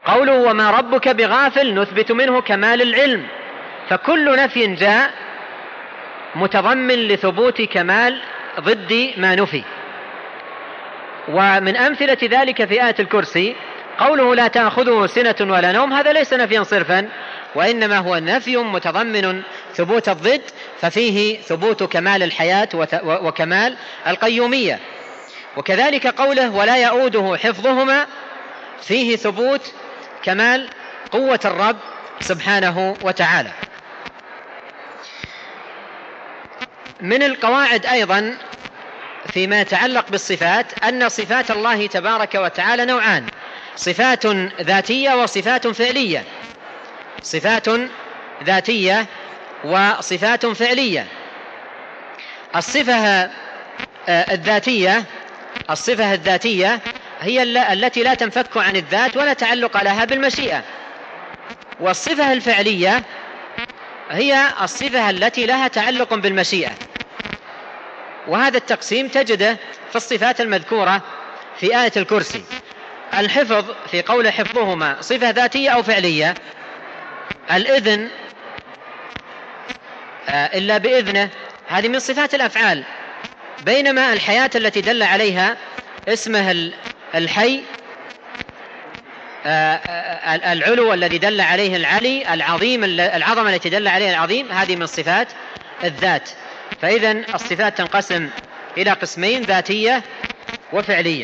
قوله وما ربك بغافل نثبت منه كمال العلم، فكل نفي جاء متضمن لثبوت كمال ضد ما نفي. ومن أمثلة ذلك في آية الكرسي قوله لا تأخذه سنة ولا نوم، هذا ليس نفيا صرفا، وإنما هو نفي متضمن ثبوت الضد، ففيه ثبوت كمال الحياة وكمال القيومية. وكذلك قوله ولا يؤوده حفظهما، فيه ثبوت كمال قوة الرب سبحانه وتعالى. من القواعد أيضا فيما يتعلق بالصفات أن صفات الله تبارك وتعالى نوعان: صفات ذاتية وصفات فعلية. صفات ذاتية وصفات فعلية. الصفة الذاتية هي التي لا تنفك عن الذات ولا تعلق لها بالمشيئة، والصفة الفعلية هي الصفة التي لها تعلق بالمشيئة. وهذا التقسيم تجده في الصفات المذكورة في آية الكرسي. الحفظ في قول حفظهما صفة ذاتية أو فعلية. الإذن إلا بإذنه هذه من صفات الأفعال، بينما الحياة التي دل عليها اسمه الحي، العلو الذي دل عليه العلي، العظيم العظمة التي دل عليها العظيم، هذه من صفات الذات. فإذن الصفات تنقسم إلى قسمين: ذاتية وفعلية.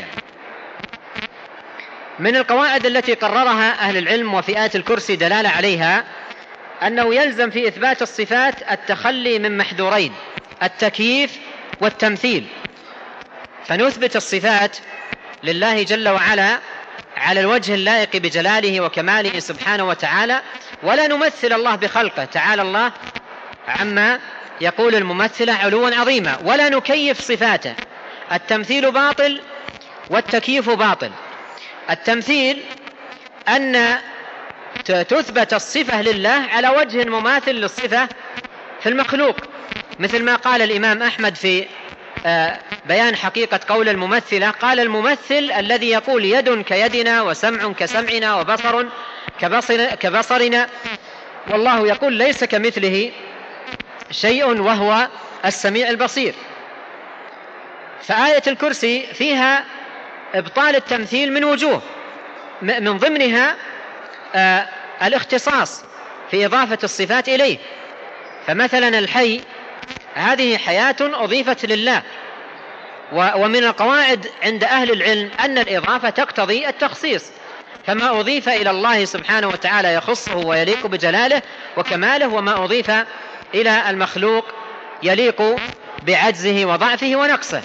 من القواعد التي قررها أهل العلم وفي آية الكرسي دلالة عليها أنه يلزم في إثبات الصفات التخلي من محذورين: التكييف والتمثيل. فنثبت الصفات لله جل وعلا على الوجه اللائق بجلاله وكماله سبحانه وتعالى، ولا نمثل الله بخلقه تعالى الله عما يقول الممثلة علوا عظيما، ولا نكيف صفاته. التمثيل باطل والتكييف باطل. التمثيل أن تثبت الصفة لله على وجه مماثل للصفة في المخلوق، مثل ما قال الإمام أحمد في بيان حقيقة قول الممثلة، قال الممثل الذي يقول يد كيدنا وسمع كسمعنا وبصر كبصرنا، والله يقول ليس كمثله شيء وهو السميع البصير. فآية الكرسي فيها إبطال التمثيل من وجوه، من ضمنها الاختصاص في إضافة الصفات إليه. فمثلا الحي هذه حياة أضيفت لله، ومن القواعد عند أهل العلم أن الإضافة تقتضي التخصيص، فما أضيف إلى الله سبحانه وتعالى يخصه ويليق بجلاله وكماله، وما أضيف إلى المخلوق يليق بعجزه وضعفه ونقصه.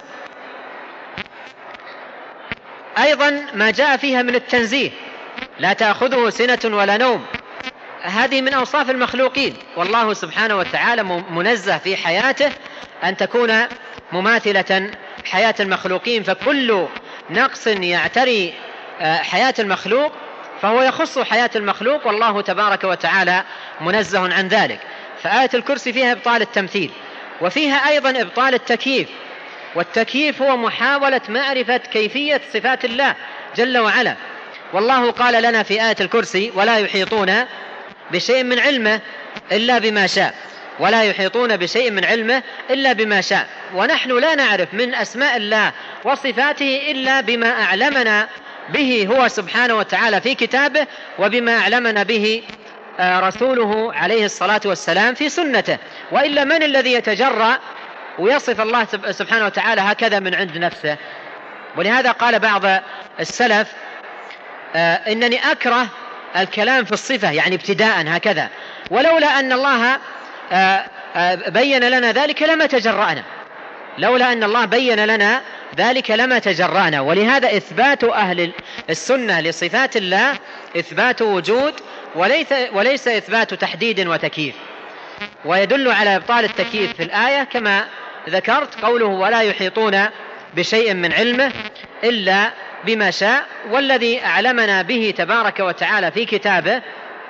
أيضا ما جاء فيها من التنزيه: لا تأخذه سنة ولا نوم، هذه من أوصاف المخلوقين، والله سبحانه وتعالى منزه في حياته أن تكون مماثلة حياة المخلوقين، فكل نقص يعتري حياة المخلوق فهو يخص حياة المخلوق، والله تبارك وتعالى منزه عن ذلك. فآية الكرسي فيها إبطال التمثيل، وفيها أيضا إبطال التكييف. والتكييف هو محاولة معرفة كيفية صفات الله جل وعلا، والله قال لنا في آية الكرسي ولا يحيطون بشيء من علمه إلا بما شاء، ولا يحيطون بشيء من علمه إلا بما شاء. ونحن لا نعرف من أسماء الله وصفاته إلا بما أعلمنا به هو سبحانه وتعالى في كتابه، وبما أعلمنا به رسوله عليه الصلاة والسلام في سنته. وإلا من الذي يتجرأ ويصف الله سبحانه وتعالى هكذا من عند نفسه؟ ولهذا قال بعض السلف إنني أكره الكلام في الصفة، يعني ابتداء هكذا، ولولا أن الله بين لنا ذلك لما تجرأنا، لولا أن الله بين لنا ذلك لما تجرأنا. ولهذا إثبات أهل السنة لصفات الله إثبات وجود وليس إثبات تحديد وتكييف. ويدل على إبطال التكييف في الآية كما ذكرت قوله ولا يحيطون بشيء من علمه إلا بما شاء، والذي أعلمنا به تبارك وتعالى في كتابه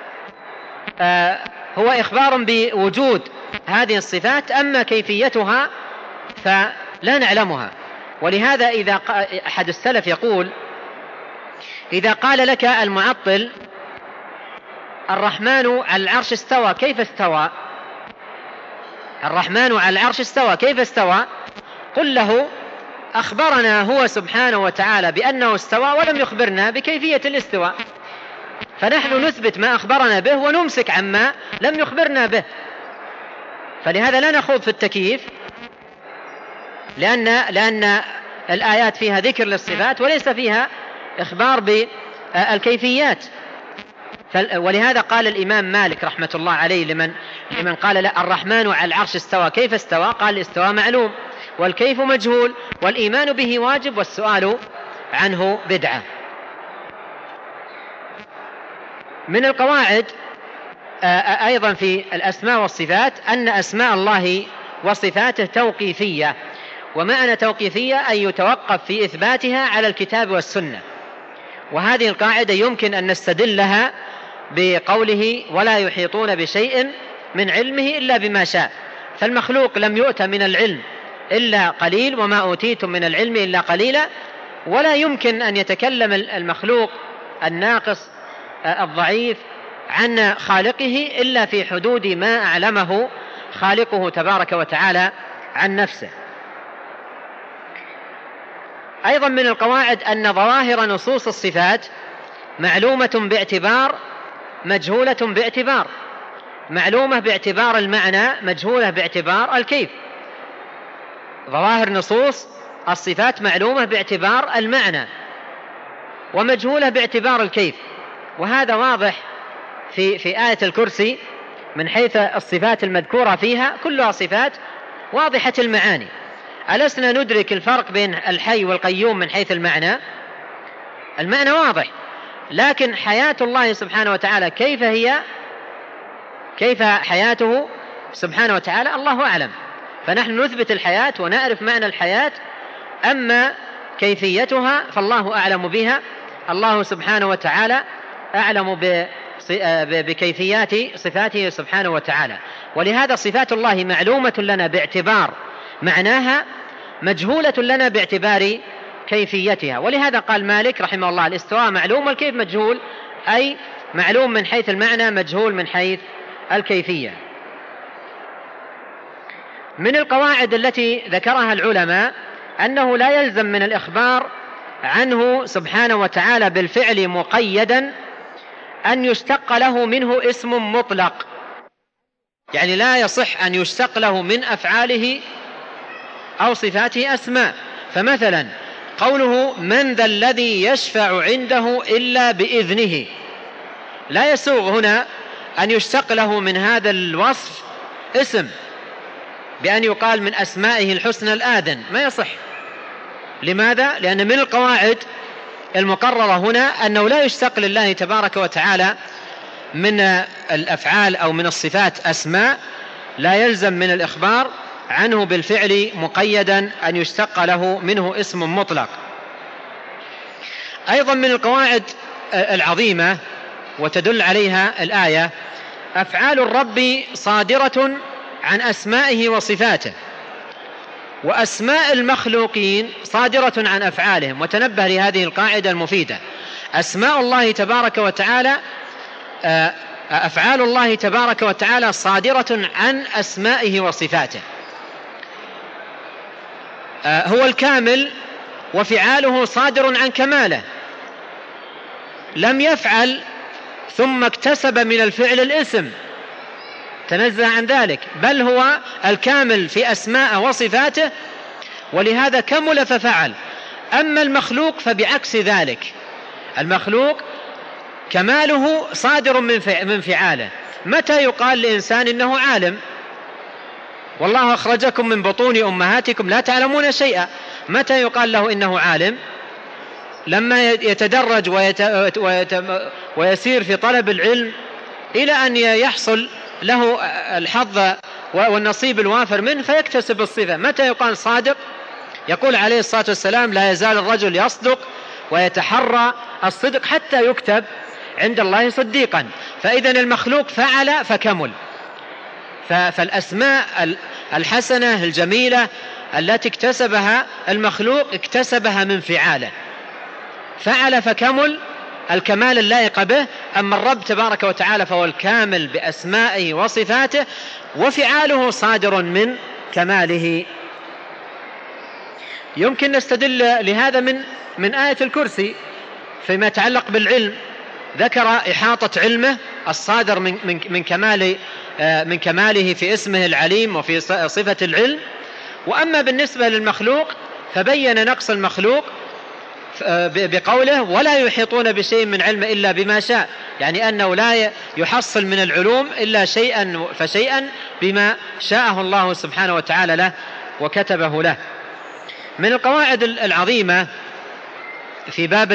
هو إخبار بوجود هذه الصفات، أما كيفيتها فلا نعلمها. ولهذا إذا أحد السلف يقول إذا قال لك المعطل الرحمن على العرش استوى، كيف استوى؟ الرحمن على العرش استوى، كيف استوى؟ قل له أخبرنا هو سبحانه وتعالى بأنه استوى ولم يخبرنا بكيفية الاستواء، فنحن نثبت ما أخبرنا به ونمسك عما لم يخبرنا به. فلهذا لا نخوض في التكييف، لأن الآيات فيها ذكر للصفات وليس فيها إخبار بالكيفيات. ولهذا قال الإمام مالك رحمة الله عليه لمن قال لا الرحمن على العرش استوى، كيف استوى؟ قال الاستواء معلوم والكيف مجهول والإيمان به واجب والسؤال عنه بدعة. من القواعد أيضا في الأسماء والصفات أن أسماء الله وصفاته توقيفية، ومعنى توقيفية أن يتوقف في إثباتها على الكتاب والسنة. وهذه القاعدة يمكن أن نستدل لها بقوله ولا يحيطون بشيء من علمه إلا بما شاء، فالمخلوق لم يؤت من العلم إلا قليل وما أوتيتم من العلم إلا قليلا، ولا يمكن أن يتكلم المخلوق الناقص الضعيف عن خالقه إلا في حدود ما أعلمه خالقه تبارك وتعالى عن نفسه. أيضا من القواعد أن ظواهر نصوص الصفات معلومة باعتبار مجهولة باعتبار، معلومة باعتبار المعنى مجهولة باعتبار الكيف. ظواهر نصوص الصفات معلومة باعتبار المعنى ومجهولة باعتبار الكيف، وهذا واضح في آية الكرسي من حيث الصفات المذكورة فيها كلها صفات واضحة المعاني. ألسنا ندرك الفرق بين الحي والقيوم من حيث المعنى؟ المعنى واضح، لكن حياة الله سبحانه وتعالى كيف هي، كيف حياته سبحانه وتعالى الله أعلم. فنحن نثبت الحياة ونعرف معنى الحياة، أما كيفيتها فالله أعلم بها، الله سبحانه وتعالى أعلم بكيفيات صفاته سبحانه وتعالى. ولهذا صفات الله معلومة لنا باعتبار معناها، مجهولة لنا باعتبار كيفيتها. ولهذا قال مالك رحمه الله الاستواء معلوم والكيف مجهول، أي معلوم من حيث المعنى مجهول من حيث الكيفية. من القواعد التي ذكرها العلماء أنه لا يلزم من الإخبار عنه سبحانه وتعالى بالفعل مقيدا أن يشتق له منه اسم مطلق، يعني لا يصح أن يشتق له من أفعاله أو صفاته أسماء. فمثلا قوله من ذا الذي يشفع عنده إلا بإذنه، لا يسوغ هنا أن يشتق له من هذا الوصف اسم بأن يقال من أسمائه الحسنى الآذن، ما يصح. لماذا؟ لأن من القواعد المقررة هنا أنه لا يشتق لله تبارك وتعالى من الأفعال أو من الصفات أسماء، لا يلزم من الإخبار عنه بالفعل مقيدا أن يشتق له منه اسم مطلق. أيضا من القواعد العظيمة وتدل عليها الآية أفعال الرب صادرة عن أسمائه وصفاته، وأسماء المخلوقين صادرة عن أفعالهم. وتنبه لهذه القاعدة المفيدة، أسماء الله تبارك وتعالى أفعال الله تبارك وتعالى صادرة عن أسمائه وصفاته. هو الكامل وفعاله صادر عن كماله، لم يفعل ثم اكتسب من الفعل الاسم، تنزه عن ذلك، بل هو الكامل في أسماء وصفاته ولهذا كمل ففعل. أما المخلوق فبعكس ذلك، المخلوق كماله صادر من فعاله. متى يقال لإنسان إنه عالم؟ والله أخرجكم من بطون أمهاتكم لا تعلمون شيئا. متى يقال له إنه عالم؟ لما يتدرج ويسير في طلب العلم إلى أن يحصل له الحظ والنصيب الوافر منه فيكتسب الصفة. متى يقال صادق؟ يقول عليه الصلاة والسلام لا يزال الرجل يصدق ويتحرى الصدق حتى يكتب عند الله صديقا. فإذا المخلوق فعل فكمل. فالأسماء الحسنة الجميلة التي اكتسبها المخلوق اكتسبها من فعاله، فعل فكمل الكمال اللائق به. أما الرب تبارك وتعالى فهو الكامل بأسمائه وصفاته، وفعاله صادر من كماله. يمكن نستدل لهذا من آية الكرسي فيما يتعلق بالعلم، ذكر إحاطة علمه الصادر من كماله في اسمه العليم وفي صفة العلم. وأما بالنسبة للمخلوق فبين نقص المخلوق بقوله ولا يحيطون بشيء من علمه إلا بما شاء، يعني أنه لا يحصل من العلوم إلا شيئا فشيئا بما شاءه الله سبحانه وتعالى له وكتبه له. من القواعد العظيمة في باب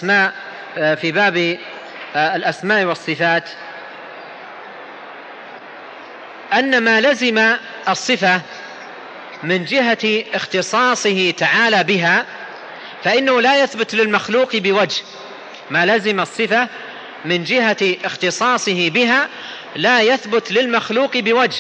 الأسماء والصفات أن ما لزم الصفة من جهة اختصاصه تعالى بها فإنه لا يثبت للمخلوق بوجه. ما لزم الصفة من جهة اختصاصه بها لا يثبت للمخلوق بوجه.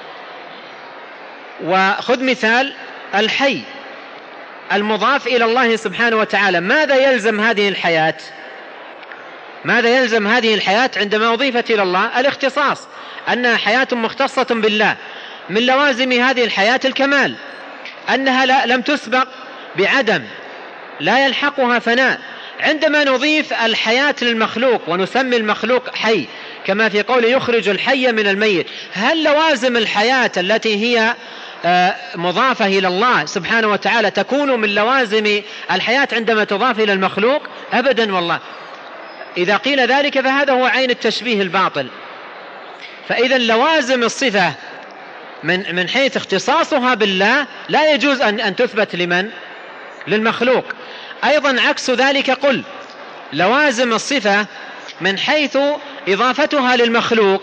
وخذ مثال الحي المضاف إلى الله سبحانه وتعالى، ماذا يلزم هذه الحياة؟ ماذا يلزم هذه الحياة عندما أضيفت إلى الله؟ الاختصاص، أنها حياة مختصة بالله. من لوازم هذه الحياة الكمال، أنها لم تسبق بعدم، لا يلحقها فناء. عندما نضيف الحياة للمخلوق ونسمي المخلوق حي كما في قول يخرج الحي من الميت، هل لوازم الحياة التي هي مضافة إلى الله سبحانه وتعالى تكون من لوازم الحياة عندما تضاف إلى المخلوق؟ أبدا والله. إذا قيل ذلك فهذا هو عين التشبيه الباطل. فإذا لوازم الصفة من حيث اختصاصها بالله لا يجوز أن تثبت لمن؟ للمخلوق. أيضا عكس ذلك قل لوازم الصفة من حيث إضافتها للمخلوق.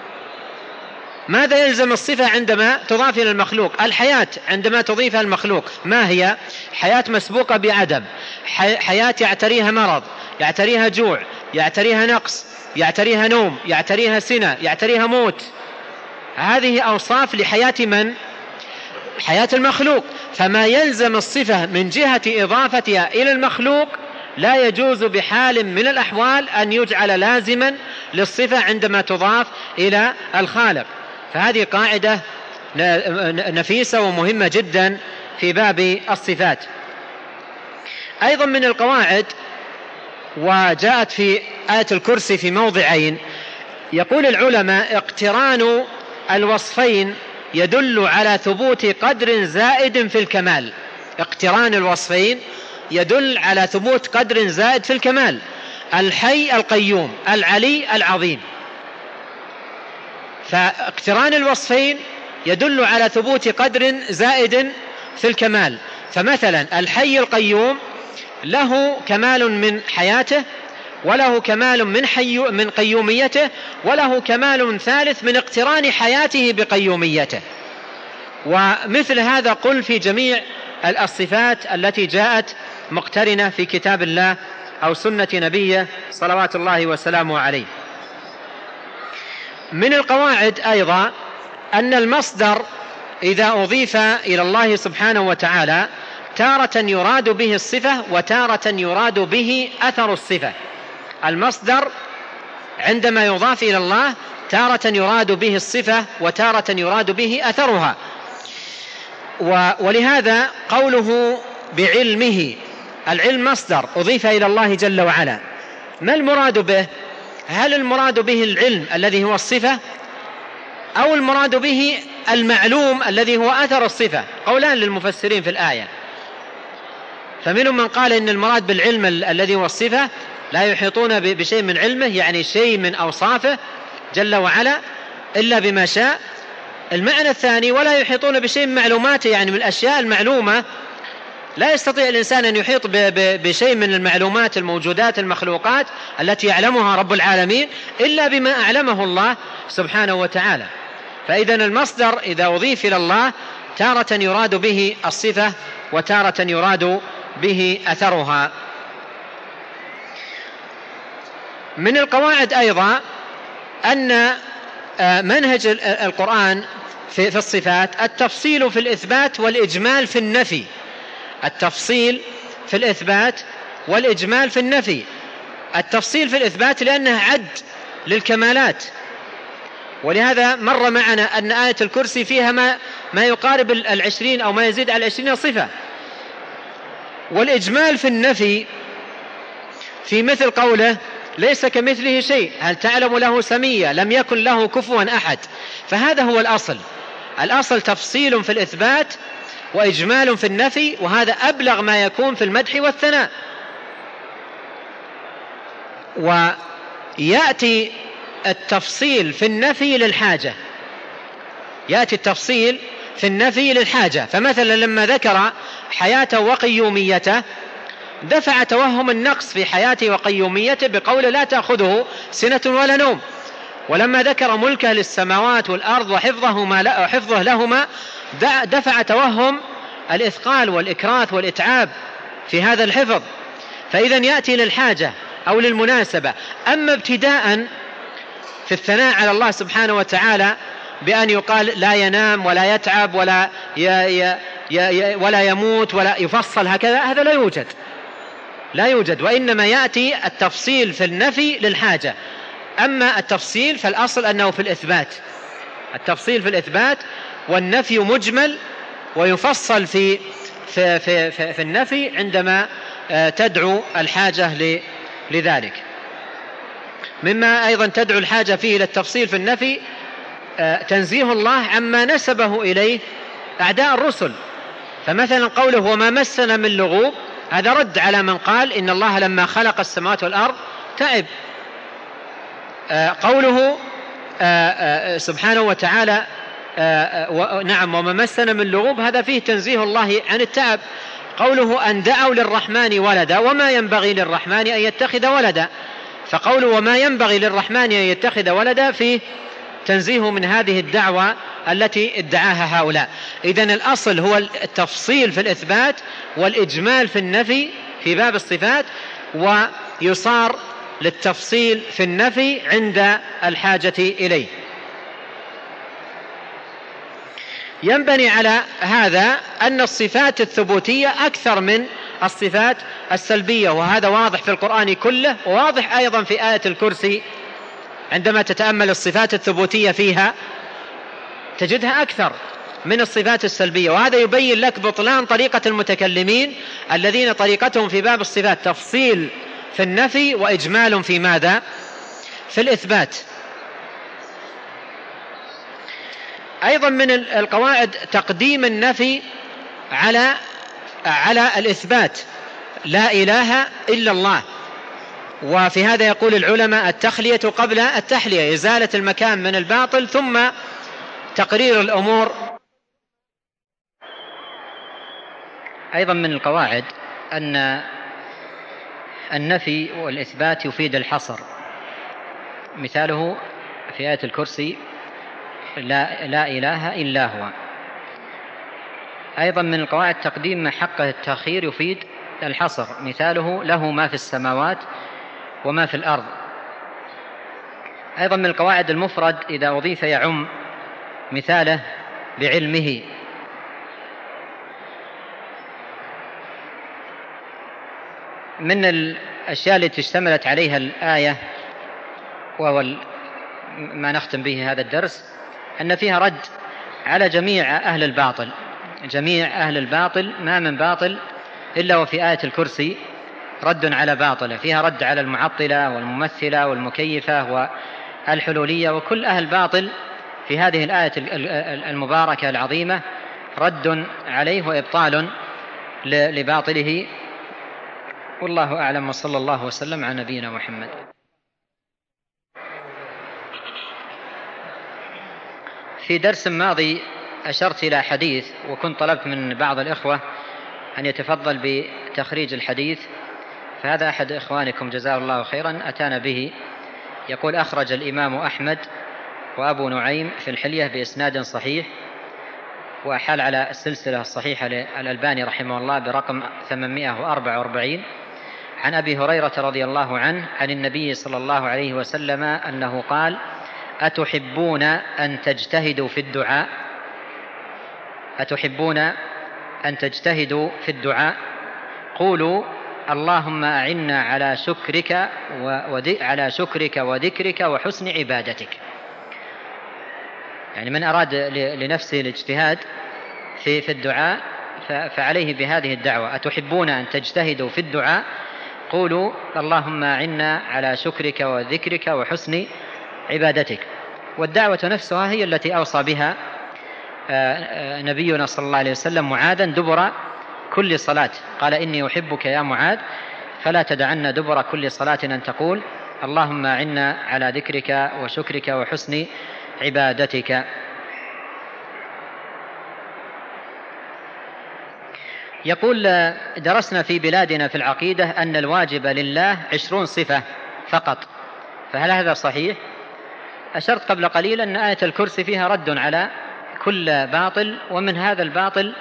ماذا يلزم الصفة عندما تضاف إلى المخلوق؟ الحياة عندما تضيفها المخلوق ما هي؟ حياة مسبوقة بعدم، حياة يعتريها مرض، يعتريها جوع، يعتريها نقص، يعتريها نوم، يعتريها سنة، يعتريها موت. هذه أوصاف لحياة من؟ حياة المخلوق. فما يلزم الصفة من جهة إضافتها إلى المخلوق لا يجوز بحال من الأحوال أن يجعل لازما للصفة عندما تضاف إلى الخالق. فهذه قاعدة نفيسة ومهمة جدا في باب الصفات. أيضا من القواعد وجاءت في آية الكرسي في موضعين، يقول العلماء اقتران الوصفين يدل على ثبوت قدر زائد في الكمال. اقتران الوصفين يدل على ثبوت قدر زائد في الكمال. الحي القيوم، العلي العظيم. فاقتران الوصفين يدل على ثبوت قدر زائد في الكمال. فمثلا الحي القيوم له كمال من حياته، وله كمال من قيوميته، وله كمال ثالث من اقتران حياته بقيوميته. ومثل هذا قل في جميع الصفات التي جاءت مقترنة في كتاب الله أو سنة نبيه صلوات الله وسلامه عليه. من القواعد أيضا أن المصدر إذا أضيف إلى الله سبحانه وتعالى تارة يراد به الصفة وتارة يراد به أثر الصفة. المصدر عندما يضاف إلى الله تارة يراد به الصفة وتارة يراد به أثرها. ولهذا قوله بعلمه، العلم مصدر أضيف إلى الله جل وعلا، ما المراد به؟ هل المراد به العلم الذي هو الصفة، أو المراد به المعلوم الذي هو أثر الصفة؟ قولان للمفسرين في الآية. فمنهم من قال إن المراد بالعلم الذي هو الصفة لا يحيطون بشيء من علمه، يعني شيء من أوصافه جل وعلا إلا بما شاء. المعنى الثاني ولا يحيطون بشيء من معلوماته، يعني من الأشياء المعلومة لا يستطيع الإنسان أن يحيط بشيء من المعلومات الموجودات المخلوقات التي يعلمها رب العالمين إلا بما أعلمه الله سبحانه وتعالى. فإذن المصدر إذا أضيف إلى الله تارة يراد به الصفة وتارة يراد به أثرها. من القواعد أيضا أن منهج القرآن في الصفات التفصيل في الإثبات والإجمال في النفي. التفصيل في الإثبات والإجمال في النفي. التفصيل في الإثبات لأنه عد للكمالات، ولهذا مر معنا أن آية الكرسي فيها ما يقارب 20 أو ما يزيد على 20 صفة. والإجمال في النفي في مثل قوله ليس كمثله شيء، هل تعلم له سمية، لم يكن له كفوا أحد، فهذا هو الأصل تفصيل في الإثبات وإجمال في النفي، وهذا أبلغ ما يكون في المدح والثناء. ويأتي التفصيل في النفي للحاجة، يأتي التفصيل في النفي للحاجة. فمثلا لما ذكر حياته وقيوميته دفع توهم النقص في حياته وقيوميته بقوله لا تأخذه سنة ولا نوم. ولما ذكر ملكه للسماوات والأرض وحفظه لهما دفع توهم الإثقال والإكراث والإتعاب في هذا الحفظ. فإذا يأتي للحاجة أو للمناسبة. أما ابتداء في الثناء على الله سبحانه وتعالى بأن يقال لا ينام ولا يتعب ولا يموت ولا يفصل هكذا، هذا لا يوجد. وإنما يأتي التفصيل في النفي للحاجة. أما التفصيل فالأصل أنه في الإثبات، التفصيل في الإثبات، والنفي مجمل ويفصل في النفي عندما تدعو الحاجة لذلك. مما أيضا تدعو الحاجة فيه إلى التفصيل في النفي تنزيه الله عما نسبه إليه أعداء الرسل. فمثلا قوله وما مسنا من لغوب، هذا رد على من قال إن الله لما خلق السماوات والأرض تعب. قوله سبحانه وتعالى نعم وما مسنا من لغوب، هذا فيه تنزيه الله عن التعب. قوله أن دعوا للرحمن ولدا وما ينبغي للرحمن أن يتخذ ولدا، فقوله وما ينبغي للرحمن أن يتخذ ولدا فيه تنزيه من هذه الدعوة التي ادعاها هؤلاء. إذن الأصل هو التفصيل في الإثبات والإجمال في النفي في باب الصفات، ويصار للتفصيل في النفي عند الحاجة إليه. ينبني على هذا أن الصفات الثبوتية أكثر من الصفات السلبية، وهذا واضح في القرآن كله، وواضح أيضا في آية الكرسي عندما تتأمل الصفات الثبوتية فيها تجدها أكثر من الصفات السلبية. وهذا يبين لك بطلان طريقة المتكلمين الذين طريقتهم في باب الصفات تفصيل في النفي وإجمال في ماذا؟ في الإثبات. أيضا من القواعد تقديم النفي على الإثبات، لا إله إلا الله. وفي هذا يقول العلماء التخلية قبل التحلية، إزالة المكان من الباطل ثم تقرير الأمور. أيضا من القواعد أن النفي والإثبات يفيد الحصر، مثاله في آية الكرسي لا إله إلا هو. أيضا من القواعد تقديم ما حقه التأخير يفيد الحصر، مثاله له ما في السماوات وما في الأرض. أيضا من القواعد المفرد إذا أضيف يعم، مثاله بعلمه. من الأشياء التي اشتملت عليها الآية وهو ما نختم به هذا الدرس أن فيها رد على جميع أهل الباطل. جميع أهل الباطل ما من باطل إلا وفي آية الكرسي رد على باطله، فيها رد على المعطلة والممثلة والمكيفة والحلولية، وكل أهل باطل في هذه الآية المباركة العظيمة رد عليه وإبطال لباطله. والله أعلم، وصلى الله وسلم على نبينا محمد. في درس ماضي أشرت إلى حديث، وكنت طلبت من بعض الإخوة أن يتفضل بتخريج الحديث، فهذا أحد إخوانكم جزاه الله خيرا أتانا به. يقول أخرج الإمام أحمد وأبو نعيم في الحلية بإسناد صحيح، وأحال على السلسلة الصحيحة للألباني رحمه الله برقم 844 عن أبي هريرة رضي الله عنه عن النبي صلى الله عليه وسلم أنه قال: أتحبون أن تجتهدوا في الدعاء؟ أتحبون أن تجتهدوا في الدعاء؟ قولوا اللهم أعنا على شكرك وذكرك وحسن عبادتك. يعني من أراد لنفسه الاجتهاد في الدعاء فعليه بهذه الدعوة: أتحبون أن تجتهدوا في الدعاء؟ قولوا اللهم أعنا على شكرك وذكرك وحسن عبادتك. والدعوة نفسها هي التي أوصى بها نبينا صلى الله عليه وسلم معاذا دبر كل صلاة، قال: إني أحبك يا معاذ فلا تدعن دبر كل صلاة أن تقول اللهم أعنا على ذكرك وشكرك وحسن عبادتك. يقول: درسنا في بلادنا في العقيدة أن الواجب لله 20 صفة فقط، فهل هذا صحيح؟ أشرت قبل قليل أن آية الكرسي فيها رد على كل باطل، ومن هذا الباطل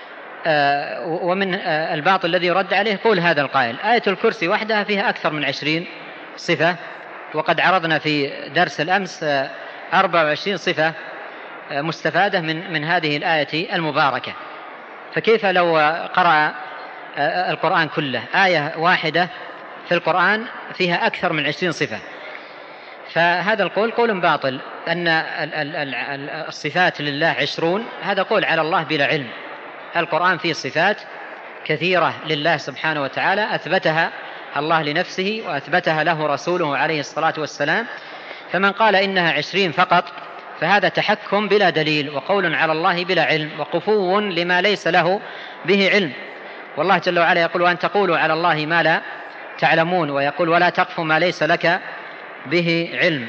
الباطل الذي يرد عليه قول هذا القائل: آية الكرسي وحدها فيها أكثر من 20 صفة، وقد عرضنا في درس الأمس 24 صفة مستفادة من هذه الآية المباركة. فكيف لو قرأ القرآن كله؟ آية واحدة في القرآن فيها أكثر من 20 صفة. فهذا القول قول باطل، أن الصفات لله 20، هذا قول على الله بلا علم. القرآن فيه صفات كثيرة لله سبحانه وتعالى أثبتها الله لنفسه وأثبتها له رسوله عليه الصلاة والسلام، فمن قال إنها 20 فقط فهذا تحكم بلا دليل وقول على الله بلا علم وقفو لما ليس له به علم. والله جل وعلا يقول: وأن تقولوا على الله ما لا تعلمون، ويقول: ولا تقف ما ليس لك به علم.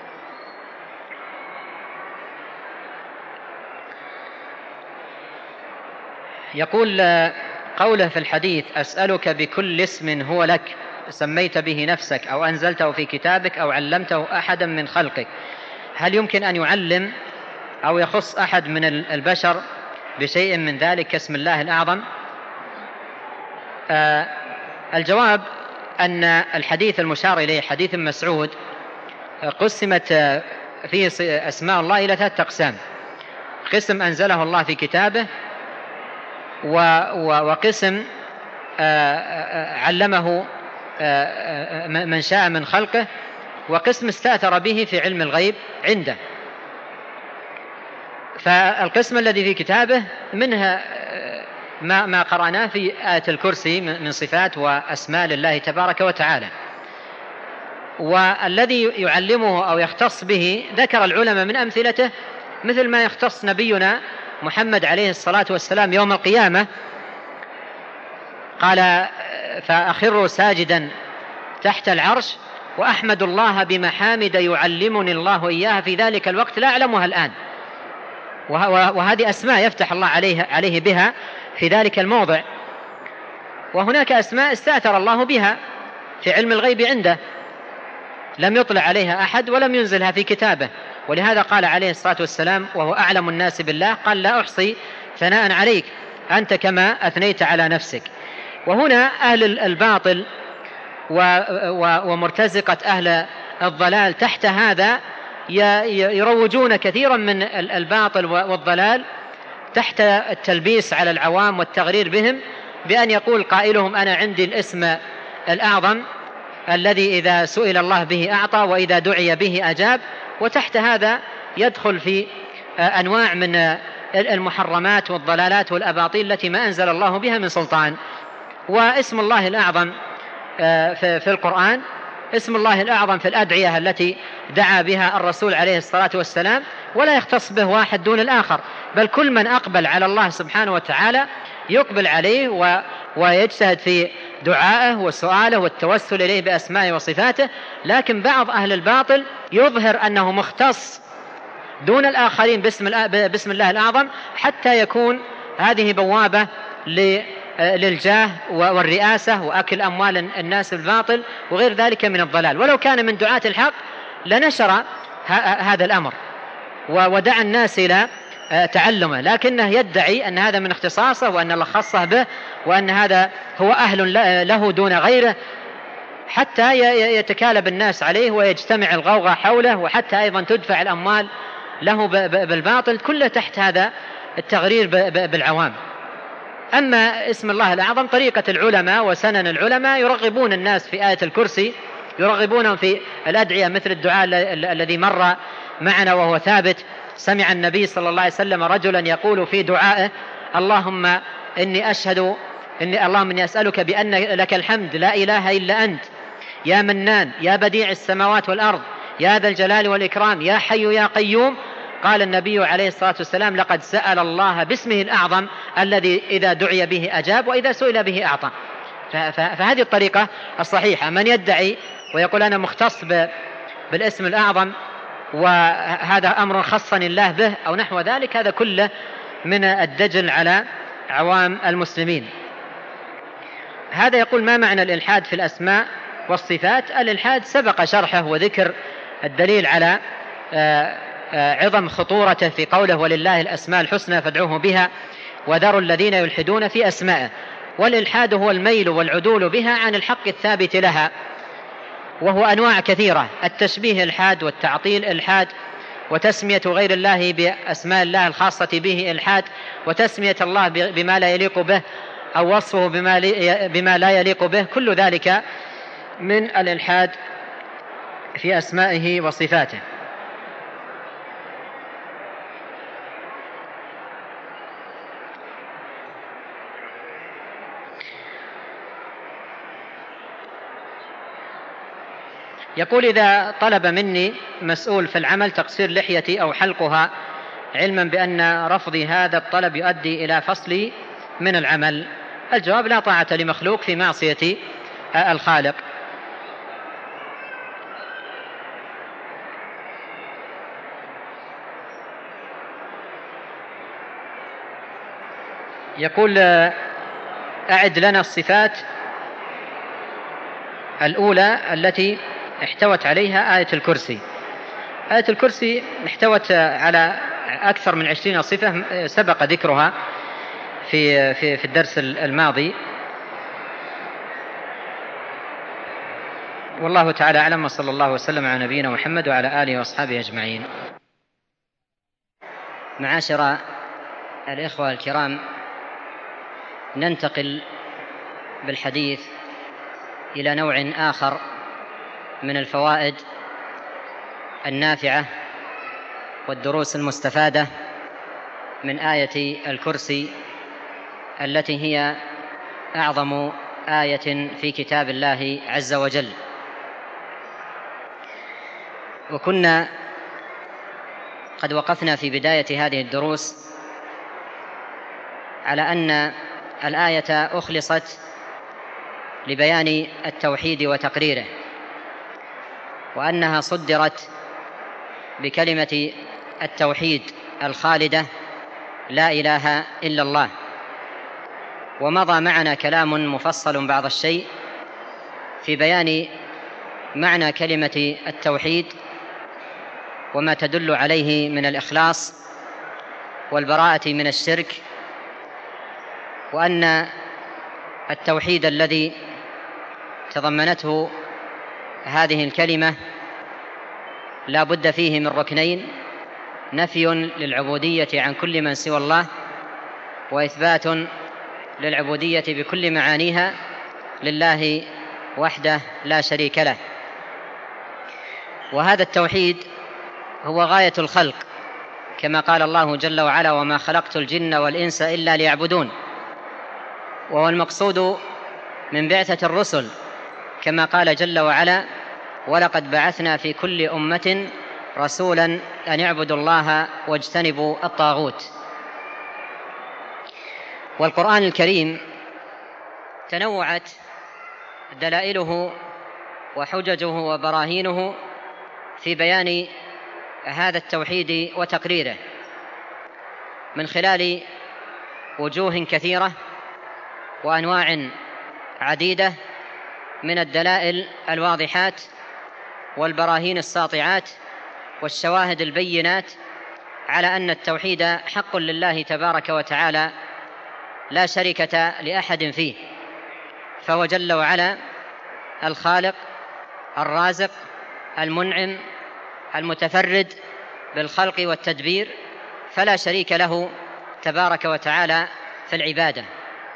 يقول قوله في الحديث: أسألك بكل اسم هو لك سميت به نفسك أو أنزلته في كتابك أو علمته أحدا من خلقك، هل يمكن أن يعلم أو يخص أحد من البشر بشيء من ذلك كاسم الله الأعظم؟ الجواب أن الحديث المشار إليه حديث مسعود قسمت فيه أسماء الله إلى 3 أقسام: قسم أنزله الله في كتابه، وقسم علمه من شاء من خلقه، وقسم استأثر به في علم الغيب عنده. فالقسم الذي في كتابه منها ما قرأناه في آية الكرسي من صفات وأسماء لله تبارك وتعالى، والذي يعلمه أو يختص به ذكر العلماء من أمثلته مثل ما يختص نبينا محمد عليه الصلاة والسلام يوم القيامة، قال: فأخر ساجدا تحت العرش وأحمد الله بمحامد يعلمني الله إياها في ذلك الوقت لا أعلمها الآن. وهذه أسماء يفتح الله عليه بها في ذلك الموضع. وهناك أسماء استأثر الله بها في علم الغيب عنده لم يطلع عليها أحد ولم ينزلها في كتابه، ولهذا قال عليه الصلاة والسلام وهو أعلم الناس بالله: قال: لا أحصي ثناء عليك أنت كما أثنيت على نفسك. وهنا أهل الباطل ومرتزقة أهل الضلال تحت هذا يروجون كثيرا من الباطل والضلال تحت التلبيس على العوام والتغرير بهم، بأن يقول قائلهم: أنا عندي الاسم الأعظم الذي إذا سئل الله به أعطى وإذا دعي به أجاب. وتحت هذا يدخل في أنواع من المحرمات والضلالات والأباطيل التي ما أنزل الله بها من سلطان. واسم الله الأعظم في القرآن، اسم الله الأعظم في الأدعية التي دعا بها الرسول عليه الصلاة والسلام، ولا يختص به واحد دون الآخر، بل كل من أقبل على الله سبحانه وتعالى يقبل عليه ويجتهد في دعائه وسؤاله والتوسل إليه بأسمائه وصفاته. لكن بعض أهل الباطل يظهر أنه مختص دون الآخرين باسم الله الأعظم، حتى يكون هذه بوابة للجاه والرئاسة وأكل أموال الناس بالباطل وغير ذلك من الضلال. ولو كان من دعاة الحق لنشر هذا الأمر ودعا الناس إلى تعلمه، لكنه يدعي أن هذا من اختصاصه وأن الله خصه به وأن هذا هو أهل له دون غيره، حتى يتكالب الناس عليه ويجتمع الغوغاء حوله، وحتى أيضا تدفع الأموال له بالباطل، كله تحت هذا التغرير بالعوام. أما اسم الله الأعظم طريقة العلماء وسنن العلماء يرغبون الناس في آية الكرسي، يرغبونهم في الأدعية مثل الدعاء الذي مر معنا وهو ثابت. سمع النبي صلى الله عليه وسلم رجلا يقول في دعائه: اللهم إني أسألك بأن لك الحمد لا إله إلا أنت، يا منان، يا بديع السماوات والأرض، يا ذا الجلال والإكرام، يا حي يا قيوم. قال النبي عليه الصلاة والسلام: لقد سأل الله باسمه الأعظم الذي إذا دعي به أجاب وإذا سئل به أعطى. فهذه الطريقة الصحيحة. من يدعي ويقول أنا مختص بالاسم الأعظم وهذا أمر خصني الله به أو نحو ذلك، هذا كله من الدجل على عوام المسلمين. هذا يقول: ما معنى الإلحاد في الأسماء والصفات؟ الإلحاد سبق شرحه وذكر الدليل على عظم خطورته في قوله: ولله الأسماء الحسنى فادعوه بها وذروا الذين يلحدون في أسمائه. والإلحاد هو الميل والعدول بها عن الحق الثابت لها، وهو أنواع كثيرة: التشبيه إلحاد، والتعطيل إلحاد، وتسمية غير الله بأسماء الله الخاصة به إلحاد، وتسمية الله بما لا يليق به أو وصفه بما لا يليق به. كل ذلك من الإلحاد في أسمائه وصفاته. يقول: إذا طلب مني مسؤول في العمل تقصير لحيتي أو حلقها علما بأن رفضي هذا الطلب يؤدي إلى فصلي من العمل، الجواب: لا طاعة لمخلوق في معصية الخالق. يقول: أعد لنا الصفات الأولى التي احتوت عليها آية الكرسي. آية الكرسي احتوت على أكثر من 20 صفة سبق ذكرها في الدرس الماضي، والله تعالى أعلم، وصلى الله وسلم على نبينا محمد وعلى آله وأصحابه أجمعين. معاشر الإخوة الكرام، ننتقل بالحديث إلى نوع آخر من الفوائد النافعة والدروس المستفادة من آية الكرسي التي هي أعظم آية في كتاب الله عز وجل. وكنا قد وقفنا في بداية هذه الدروس على أن الآية أخلصت لبيان التوحيد وتقريره، وأنها صدرت بكلمة التوحيد الخالدة: لا إله إلا الله. ومضى معنا كلام مفصل بعض الشيء في بيان معنى كلمة التوحيد وما تدل عليه من الإخلاص والبراءة من الشرك، وأن التوحيد الذي تضمنته هذه الكلمة لا بد فيه من ركنين: نفي للعبودية عن كل من سوى الله، وإثبات للعبودية بكل معانيها لله وحده لا شريك له. وهذا التوحيد هو غاية الخلق، كما قال الله جل وعلا: وما خلقت الجن والإنس إلا ليعبدون. وهو المقصود من بعثة الرسل، كما قال جل وعلا: ولقد بعثنا في كل أمة رسولا أن اعبدوا الله واجتنبوا الطاغوت. والقرآن الكريم تنوعت دلائله وحججه وبراهينه في بيان هذا التوحيد وتقريره من خلال وجوه كثيرة وأنواع عديدة من الدلائل الواضحات والبراهين الساطعات والشواهد البينات على أن التوحيد حق لله تبارك وتعالى لا شركة لأحد فيه، فهو جل وعلا الخالق الرازق المنعم المتفرد بالخلق والتدبير، فلا شريك له تبارك وتعالى في العبادة.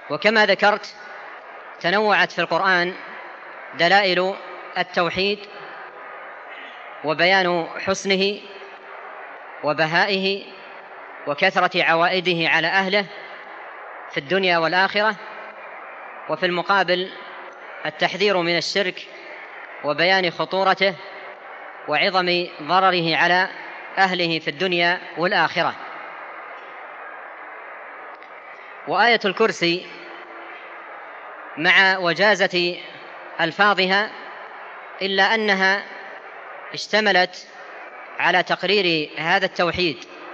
وكما ذكرت تنوعت في القرآن دلائل التوحيد وبيان حسنه وبهائه وكثرة عوائده على أهله في الدنيا والآخرة، وفي المقابل التحذير من الشرك وبيان خطورته وعظم ضرره على أهله في الدنيا والآخرة. وآية الكرسي مع وجازة ألفاظها إلا أنها اشتملت على تقرير هذا التوحيد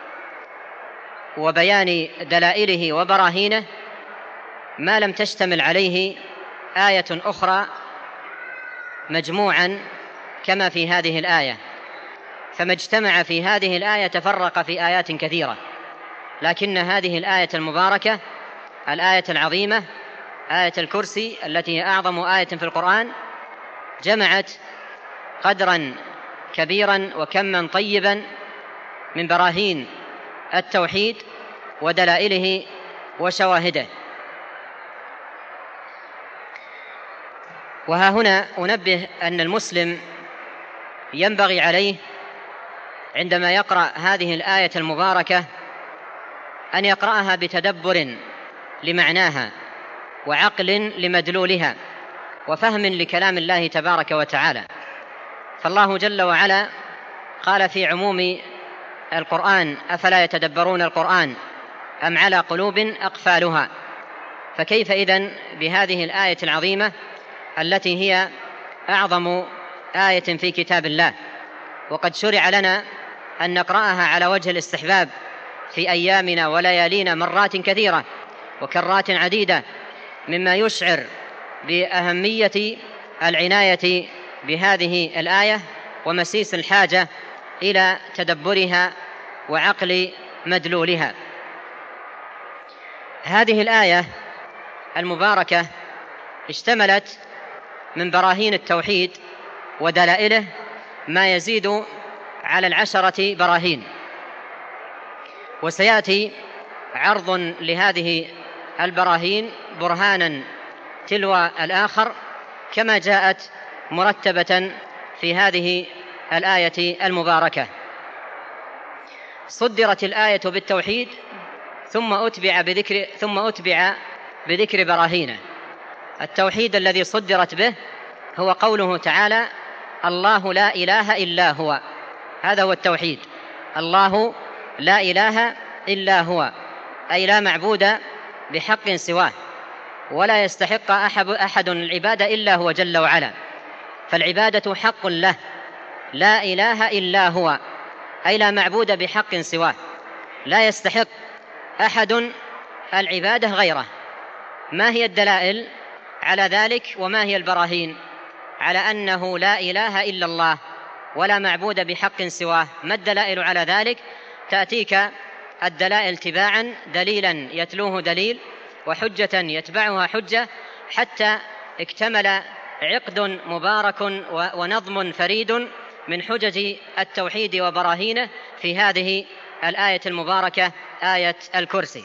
وبيان دلائله وبراهينه ما لم تشتمل عليه آية أخرى مجموعا كما في هذه الآية، فما اجتمع في هذه الآية تفرق في آيات كثيرة، لكن هذه الآية المباركة الآية العظيمة آية الكرسي التي هي أعظم آية في القرآن جمعت قدرا كبيرا وكما طيبا من براهين التوحيد ودلائله وشواهده. وها هنا أنبه أن المسلم ينبغي عليه عندما يقرأ هذه الآية المباركة أن يقرأها بتدبر لمعناها وعقل لمدلولها وفهم لكلام الله تبارك وتعالى. فالله جل وعلا قال في عموم القرآن: أفلا يتدبرون القرآن أم على قلوب أقفالها. فكيف إذن بهذه الآية العظيمة التي هي أعظم آية في كتاب الله، وقد شرع لنا أن نقرأها على وجه الاستحباب في أيامنا وليالينا مرات كثيرة وكرات عديدة، مما يشعر بأهمية العناية بهذه الآية ومسيس الحاجة إلى تدبرها وعقل مدلولها. هذه الآية المباركة اشتملت من براهين التوحيد ودلائله ما يزيد على 10 براهين، وسيأتي عرض لهذه البراهين برهانا تلو الآخر كما جاءت مرتبة في هذه الآية المباركة. صدرت الآية بالتوحيد ثم أتبع بذكر براهينه. التوحيد الذي صدرت به هو قوله تعالى: الله لا إله إلا هو. هذا هو التوحيد، الله لا إله إلا هو، أي لا معبود بحق سواه، ولا يستحق أحد العبادة إلا هو جل وعلا، فالعبادة حق له، لا إله إلا هو، أي لا معبود بحق سواه، لا يستحق أحد العبادة غيره. ما هي الدلائل على ذلك وما هي البراهين على أنه لا إله إلا الله ولا معبود بحق سواه؟ ما الدلائل على ذلك؟ تأتيك الدلائل تباعا، دليلا يتلوه دليل وحجة يتبعها حجة، حتى اكتمل عقد مبارك ونظم فريد من حجج التوحيد وبراهينه في هذه الآية المباركة آية الكرسي.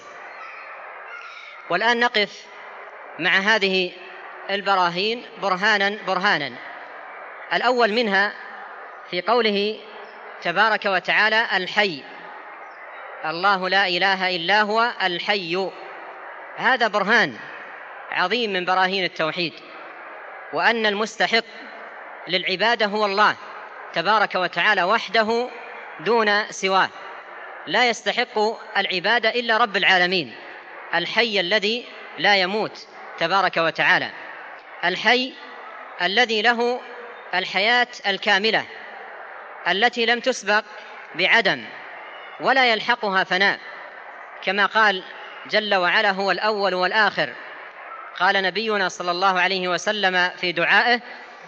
والآن نقف مع هذه البراهين برهانا. الأول منها في قوله تبارك وتعالى: الحي، الله لا إله إلا هو الحي. هذا برهان عظيم من براهين التوحيد، وأن المستحق للعبادة هو الله تبارك وتعالى وحده دون سواه، لا يستحق العبادة إلا رب العالمين، الحي الذي لا يموت تبارك وتعالى، الحي الذي له الحياة الكاملة التي لم تسبق بعدم ولا يلحقها فناء، كما قال جل وعلا: هو الأول والآخر. قال نبينا صلى الله عليه وسلم في دعائه: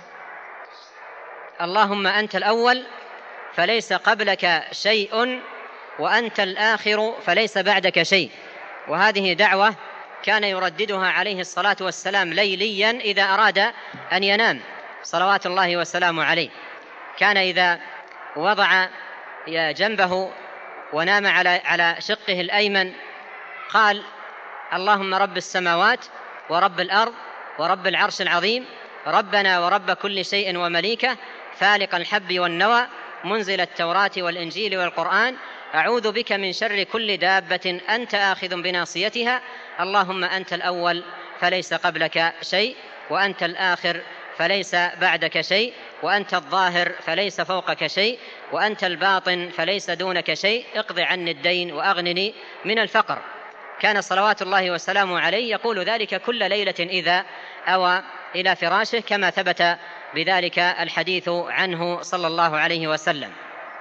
اللهم أنت الأول فليس قبلك شيء، وأنت الآخر فليس بعدك شيء. وهذه دعوة كان يرددها عليه الصلاة والسلام ليليا إذا أراد أن ينام صلوات الله وسلامه عليه. كان إذا وضع جنبه ونام على شقه الأيمن قال: اللهم رب السماوات ورب الأرض ورب العرش العظيم، ربنا ورب كل شيء ومليكه، فالق الحب والنوى، منزل التوراة والإنجيل والقرآن، أعوذ بك من شر كل دابة أنت آخذ بناصيتها، اللهم أنت الأول فليس قبلك شيء، وأنت الآخر فليس بعدك شيء، وأنت الظاهر فليس فوقك شيء، وأنت الباطن فليس دونك شيء، اقض عني الدين وأغنني من الفقر. كان صلوات الله وسلامه عليه يقول ذلك كل ليلة إذا أوى إلى فراشه، كما ثبت بذلك الحديث عنه صلى الله عليه وسلم.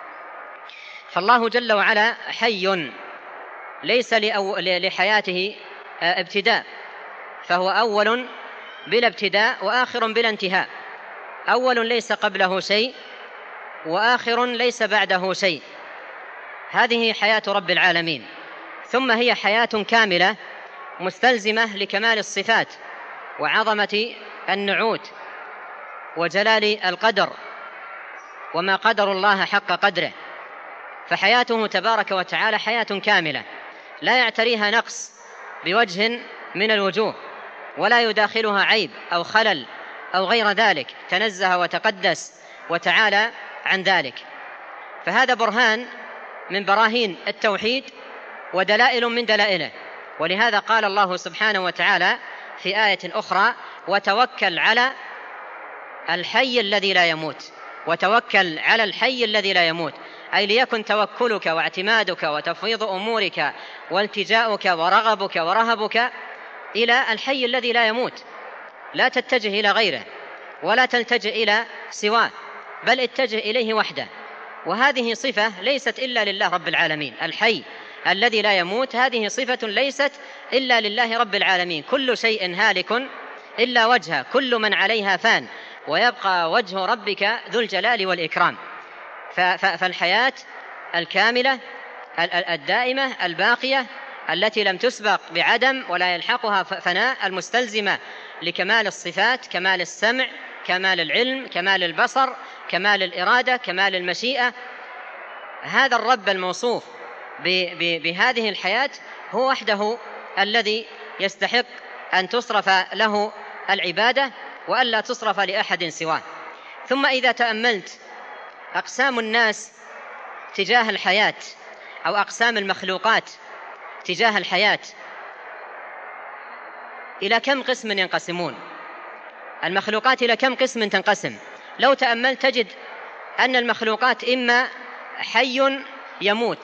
فالله جل وعلا حي ليس لحياته ابتداء، فهو أول بلا ابتداء وآخر بلا انتهاء، أول ليس قبله شيء وآخر ليس بعده شيء. هذه حياة رب العالمين. ثم هي حياة كاملة مستلزمة لكمال الصفات وعظمة النعوت وجلال القدر، وما قدر الله حق قدره. فحياته تبارك وتعالى حياة كاملة لا يعتريها نقص بوجه من الوجوه، ولا يداخلها عيب أو خلل أو غير ذلك، تنزه وتقدس وتعالى عن ذلك. فهذا برهان من براهين التوحيد ودلائل من دلائله. ولهذا قال الله سبحانه وتعالى في آية أخرى: وتوكل على الحي الذي لا يموت. وتوكل على الحي الذي لا يموت، أي ليكن توكلك واعتمادك وتفويض أمورك والتجاؤك ورغبك ورهبك إلى الحي الذي لا يموت، لا تتجه إلى غيره ولا تلتجئ إلى سواه، بل اتجه إليه وحده. وهذه صفة ليست إلا لله رب العالمين. الحي الذي لا يموت هذه صفة ليست إلا لله رب العالمين. كل شيء هالك إلا وجهه، كل من عليها فان، ويبقى وجه ربك ذو الجلال والإكرام. فالحياة الكاملة الدائمة الباقية التي لم تسبق بعدم ولا يلحقها فناء، المستلزمة لكمال الصفات، كمال السمع، كمال العلم، كمال البصر، كمال الإرادة، كمال المشيئة. هذا الرب الموصوف بهذه الحياة هو وحده الذي يستحق أن تصرف له العبادة وألا تصرف لأحد سواه. ثم إذا تأملت أقسام الناس تجاه الحياة، أو أقسام المخلوقات تجاه الحياة، إلى كم قسم ينقسمون؟ المخلوقات إلى كم قسم تنقسم؟ لو تأملت تجد أن المخلوقات إما حي يموت،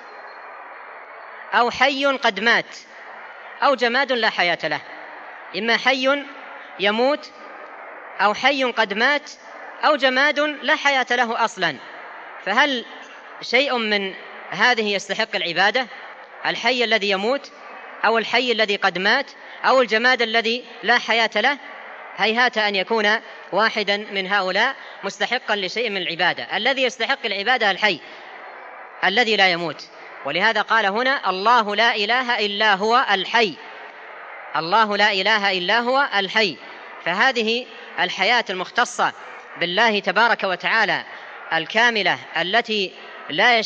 أو حي قد مات، أو جماد لا حياة له. إما حي يموت، أو حي قد مات، أو جماد لا حياة له أصلا. فهل شيء من هذه يستحق العبادة؟ الحي الذي يموت، أو الحي الذي قد مات، أو الجماد الذي لا حياة له؟ هيهات أن يكون واحدا من هؤلاء مستحقا لشيء من العبادة. الذي يستحق العبادة الحي الذي لا يموت. ولهذا قال هنا: الله لا إله إلا هو الحي. الله لا إله إلا هو الحي. فهذه الحياة المختصة بالله تبارك وتعالى الكاملة التي لا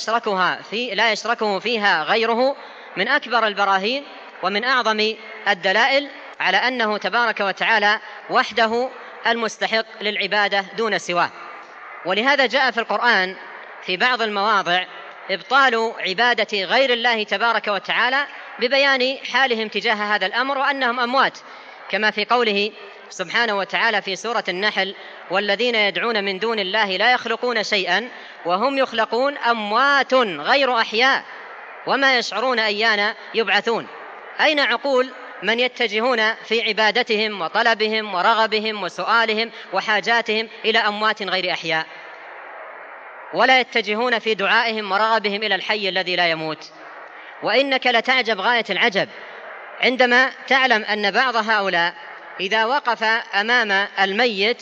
يشركه فيها غيره، من أكبر البراهين ومن أعظم الدلائل على أنه تبارك وتعالى وحده المستحق للعبادة دون سواه. ولهذا جاء في القرآن في بعض المواضع إبطال عبادة غير الله تبارك وتعالى ببيان حالهم تجاه هذا الأمر وأنهم أموات، كما في قوله سبحانه وتعالى في سورة النحل: والذين يدعون من دون الله لا يخلقون شيئا وهم يخلقون، أموات غير أحياء وما يشعرون أيان يبعثون. أين عقول من يتجهون في عبادتهم وطلبهم ورغبهم وسؤالهم وحاجاتهم إلى أموات غير أحياء، ولا يتجهون في دعائهم ورغبهم إلى الحي الذي لا يموت؟ وإنك لتعجب غاية العجب عندما تعلم أن بعض هؤلاء إذا وقف أمام الميت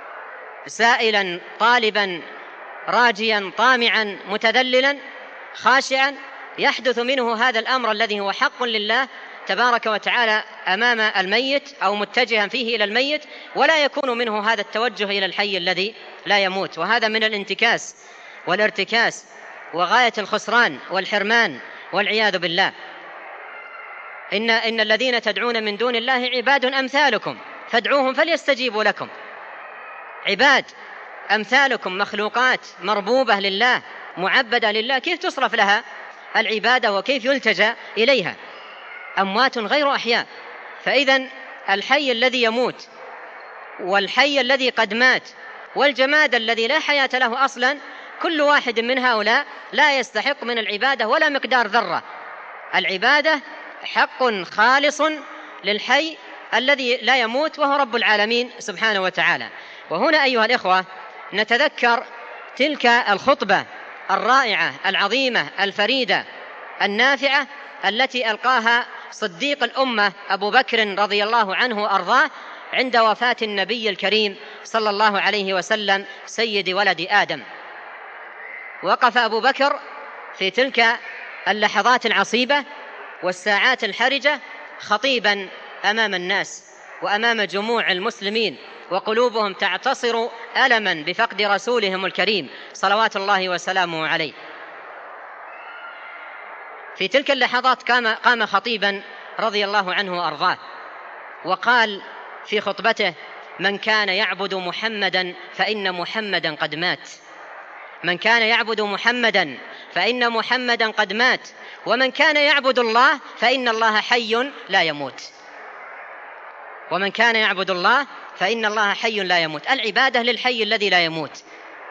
سائلا طالبا راجيا طامعا متذللا خاشعا، يحدث منه هذا الأمر الذي هو حق لله تبارك وتعالى أمام الميت أو متجها فيه إلى الميت، ولا يكون منه هذا التوجه إلى الحي الذي لا يموت. وهذا من الانتكاس والارتكاس وغاية الخسران والحرمان والعياذ بالله. إن الذين تدعون من دون الله عباد أمثالكم فادعوهم فليستجيبوا لكم. عباد أمثالكم، مخلوقات مربوبة لله معبدة لله، كيف تصرف لها العبادة وكيف يلتجأ إليها؟ أموات غير أحياء. فإذن الحي الذي يموت والحي الذي قد مات والجماد الذي لا حياة له أصلا، كل واحد من هؤلاء لا يستحق من العبادة ولا مقدار ذرة. العبادة حق خالص للحي الذي لا يموت وهو رب العالمين سبحانه وتعالى. وهنا أيها الإخوة نتذكر تلك الخطبة الرائعة العظيمة الفريدة النافعة التي ألقاها صديق الأمة أبو بكر رضي الله عنه وأرضاه عند وفاة النبي الكريم صلى الله عليه وسلم سيد ولد آدم. وقف أبو بكر في تلك اللحظات العصيبة والساعات الحرجة خطيبا أمام الناس وأمام جموع المسلمين، وقلوبهم تعتصر ألما بفقد رسولهم الكريم صلوات الله وسلامه عليه. في تلك اللحظات قام خطيبا رضي الله عنه وأرضاه وقال في خطبته: من كان يعبد محمدا فإن محمدا قد مات، من كان يعبد محمدا فإن محمدا قد مات، ومن كان يعبد الله فإن الله حي لا يموت، ومن كان يعبد الله فإن الله حي لا يموت. العبادة للحي الذي لا يموت.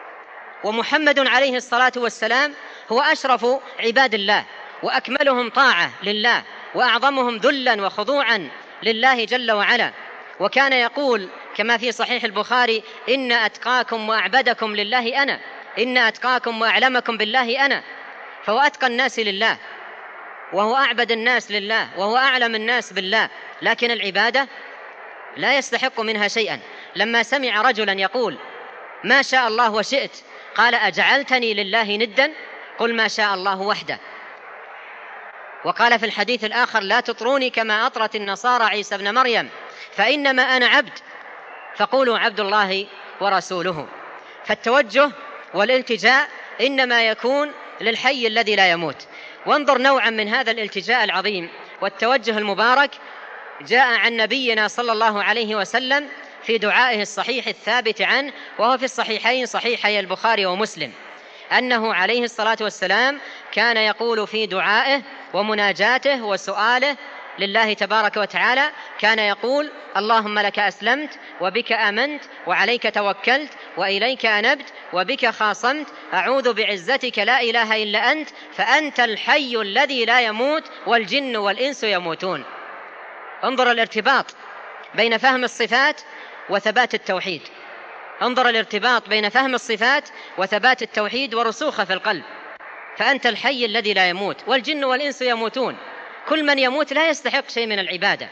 ومحمد عليه الصلاة والسلام هو أشرف عباد الله وأكملهم طاعة لله وأعظمهم ذلا وخضوعا لله جل وعلا. وكان يقول كما في صحيح البخاري: إن أتقاكم وأعبدكم لله أنا، إن أتقاكم وأعلمكم بالله أنا. فهو أتقى الناس لله وهو أعبد الناس لله وهو أعلم الناس بالله، لكن العبادة لا يستحق منها شيئا. لما سمع رجلا يقول: ما شاء الله وشئت، قال: أجعلتني لله ندا؟ قل ما شاء الله وحده. وقال في الحديث الآخر: لا تطروني كما أطرت النصارى عيسى ابن مريم، فإنما أنا عبد فقولوا عبد الله ورسوله. فالتوجه والالتجاء إنما يكون للحي الذي لا يموت. وانظر نوعا من هذا الالتجاء العظيم والتوجه المبارك جاء عن نبينا صلى الله عليه وسلم في دعائه الصحيح الثابت عنه، وهو في الصحيحين صحيحي البخاري ومسلم، أنه عليه الصلاة والسلام كان يقول في دعائه ومناجاته وسؤاله لله تبارك وتعالى، كان يقول: اللهم لك أسلمت وبك آمنت وعليك توكلت وإليك أنبت وبك خاصمت، أعوذ بعزتك لا إله إلا أنت، فأنت الحي الذي لا يموت والجن والإنس يموتون. انظر الارتباط بين فهم الصفات وثبات التوحيد، انظر الارتباط بين فهم الصفات وثبات التوحيد ورسوخه في القلب. فأنت الحي الذي لا يموت والجن والإنس يموتون. كل من يموت لا يستحق شيء من العبادة.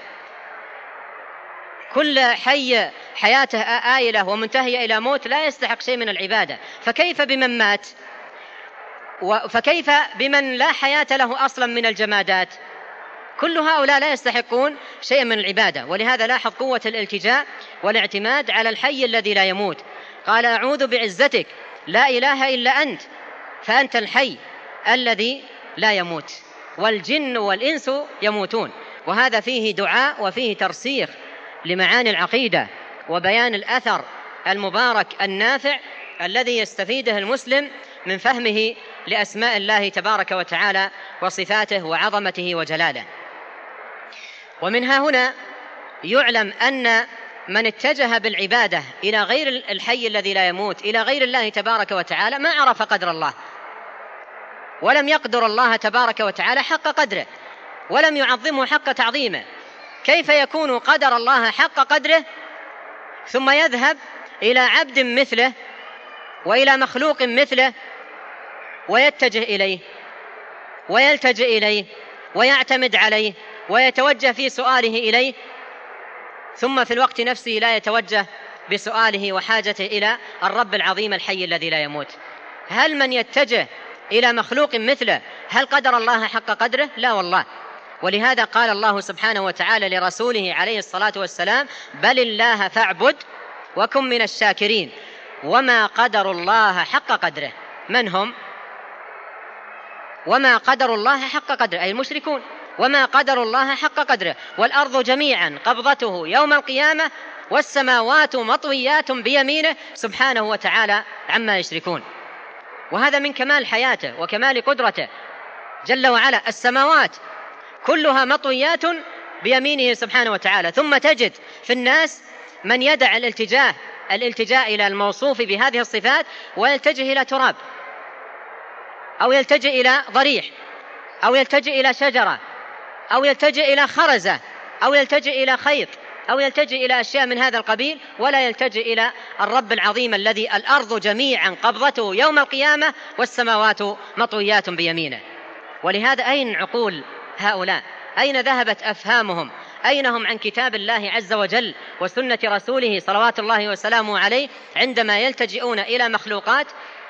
كل حي حياته آيلة ومنتهية إلى موت لا يستحق شيء من العبادة، فكيف بمن مات؟ فكيف بمن لا حياة له أصلا من الجمادات؟ كل هؤلاء لا يستحقون شيئا من العبادة. ولهذا لاحظ قوة الالتجاء والاعتماد على الحي الذي لا يموت. قال: أعوذ بعزتك لا إله إلا أنت، فأنت الحي الذي لا يموت والجن والإنس يموتون. وهذا فيه دعاء وفيه ترسيخ لمعاني العقيدة وبيان الأثر المبارك النافع الذي يستفيده المسلم من فهمه لأسماء الله تبارك وتعالى وصفاته وعظمته وجلاله. ومنها هنا يعلم أن من اتجه بالعبادة إلى غير الحي الذي لا يموت، إلى غير الله تبارك وتعالى، ما عرف قدر الله، ولم يقدر الله تبارك وتعالى حق قدره، ولم يعظمه حق تعظيمه. كيف يكون قدر الله حق قدره ثم يذهب إلى عبد مثله وإلى مخلوق مثله ويتجه إليه ويلتجئ إليه ويعتمد عليه ويتوجه في سؤاله إليه، ثم في الوقت نفسه لا يتوجه بسؤاله وحاجته إلى الرب العظيم الحي الذي لا يموت؟ هل من يتجه إلى مخلوق مثله هل قدر الله حق قدره؟ لا والله. ولهذا قال الله سبحانه وتعالى لرسوله عليه الصلاة والسلام: بل الله فاعبد وكن من الشاكرين. وما قدر الله حق قدره. من هم؟ وما قدر الله حق قدره، أي المشركون. وما قدر الله حق قدره، والأرض جميعا قبضته يوم القيامة والسماوات مطويات بيمينه سبحانه وتعالى عما يشركون. وهذا من كمال حياته وكمال قدرته جل وعلا. السماوات كلها مطويات بيمينه سبحانه وتعالى. ثم تجد في الناس من يدع الالتجاء إلى الموصوف بهذه الصفات ويلتجئ إلى تراب، أو يلتجئ إلى ضريح، أو يلتجئ إلى شجرة، أو يلتجئ إلى خرزة، أو يلتجئ إلى خيط، أو يلتجئ إلى أشياء من هذا القبيل، ولا يلتجئ إلى الرب العظيم الذي الأرض جميعا قبضته يوم القيامة والسماوات مطويات بيمينه. ولهذا أين عقول هؤلاء؟ أين ذهبت أفهامهم؟ أين هم عن كتاب الله عز وجل وسنة رسوله صلوات الله وسلامه عليه عندما يلتجئون إلى مخلوقات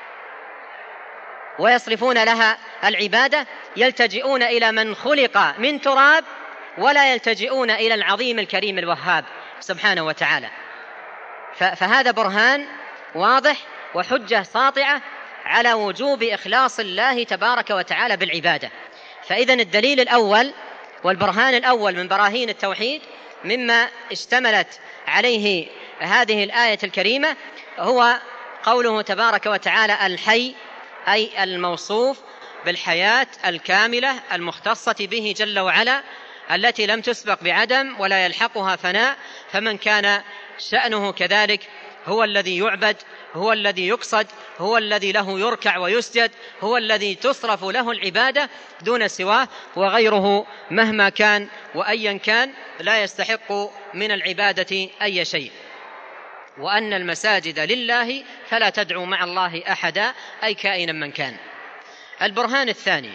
ويصرفون لها العبادة؟ يلتجئون إلى من خلق من تراب ولا يلتجئون إلى العظيم الكريم الوهاب سبحانه وتعالى. فهذا برهان واضح وحجة ساطعة على وجوب إخلاص الله تبارك وتعالى بالعبادة. فإذن الدليل الأول والبرهان الأول من براهين التوحيد مما اشتملت عليه هذه الآية الكريمة هو قوله تبارك وتعالى الحي، أي الموصوف بالحياة الكاملة المختصة به جل وعلا التي لم تسبق بعدم ولا يلحقها فناء. فمن كان شأنه كذلك هو الذي يعبد، هو الذي يقصد، هو الذي له يركع ويسجد، هو الذي تصرف له العبادة دون سواه، وغيره مهما كان وأيا كان لا يستحق من العبادة أي شيء. وأن المساجد لله فلا تدعوا مع الله أحدا، أي كائنا من كان. البرهان الثاني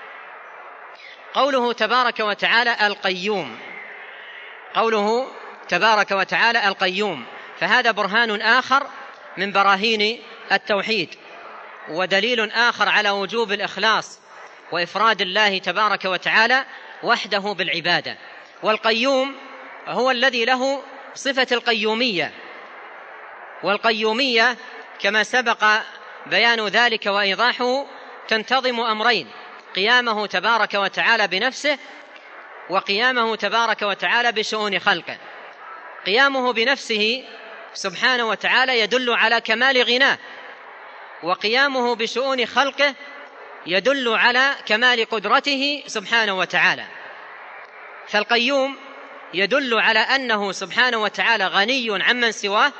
قوله تبارك وتعالى القيوم، قوله تبارك وتعالى القيوم، فهذا برهان آخر من براهين التوحيد ودليل آخر على وجوب الإخلاص وإفراد الله تبارك وتعالى وحده بالعبادة. والقيوم هو الذي له صفة القيومية، والقيومية كما سبق بيان ذلك وإيضاحه تنتظم أمرين: قيامه تبارك وتعالى بنفسه، وقيامه تبارك وتعالى بشؤون خلقه. قيامه بنفسه سبحانه وتعالى يدل على كمال غناه، وقيامه بشؤون خلقه يدل على كمال قدرته سبحانه وتعالى. فالقيوم يدل على أنه سبحانه وتعالى غني عمن سواه،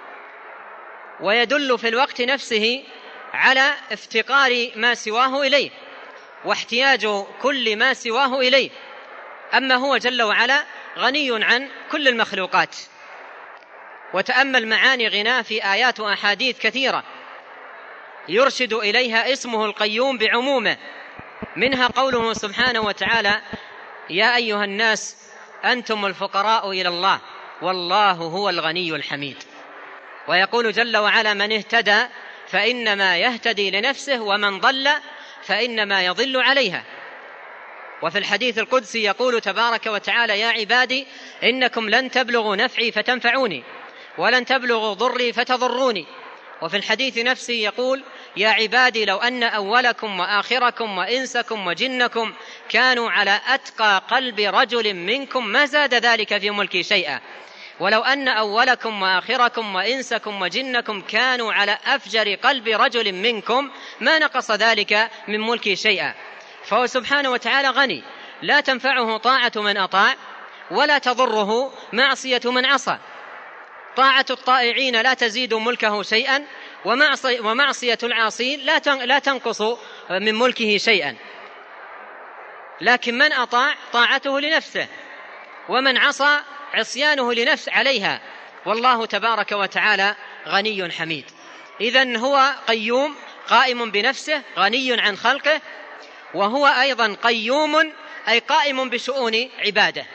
ويدل في الوقت نفسه على افتقار ما سواه إليه واحتياج كل ما سواه إليه. أما هو جل وعلا غني عن كل المخلوقات. وتأمل معاني غناه في آيات وأحاديث كثيرة يرشد إليها اسمه القيوم بعمومه، منها قوله سبحانه وتعالى يا أيها الناس أنتم الفقراء إلى الله والله هو الغني الحميد. ويقول جل وعلا من اهتدى فإنما يهتدي لنفسه ومن ضل فإنما يضل عليها. وفي الحديث القدسي يقول تبارك وتعالى يا عبادي إنكم لن تبلغوا نفعي فتنفعوني ولن تبلغوا ضري فتضروني. وفي الحديث نفسه يقول يا عبادي لو أن أولكم وآخركم وإنسكم وجنكم كانوا على أتقى قلب رجل منكم ما زاد ذلك في ملكي شيئا، ولو أن أولكم وآخركم وإنسكم وجنكم كانوا على أفجر قلب رجل منكم ما نقص ذلك من ملكي شيئا. فهو سبحانه وتعالى غني، لا تنفعه طاعة من أطاع ولا تضره معصية من عصى. طاعة الطائعين لا تزيد ملكه شيئا، ومعصية العاصين لا تنقص من ملكه شيئا. لكن من أطاع طاعته لنفسه، ومن عصى عصيانه لنفس عليها، والله تبارك وتعالى غني حميد. إذن هو قيوم قائم بنفسه غني عن خلقه، وهو أيضا قيوم أي قائم بشؤون عباده،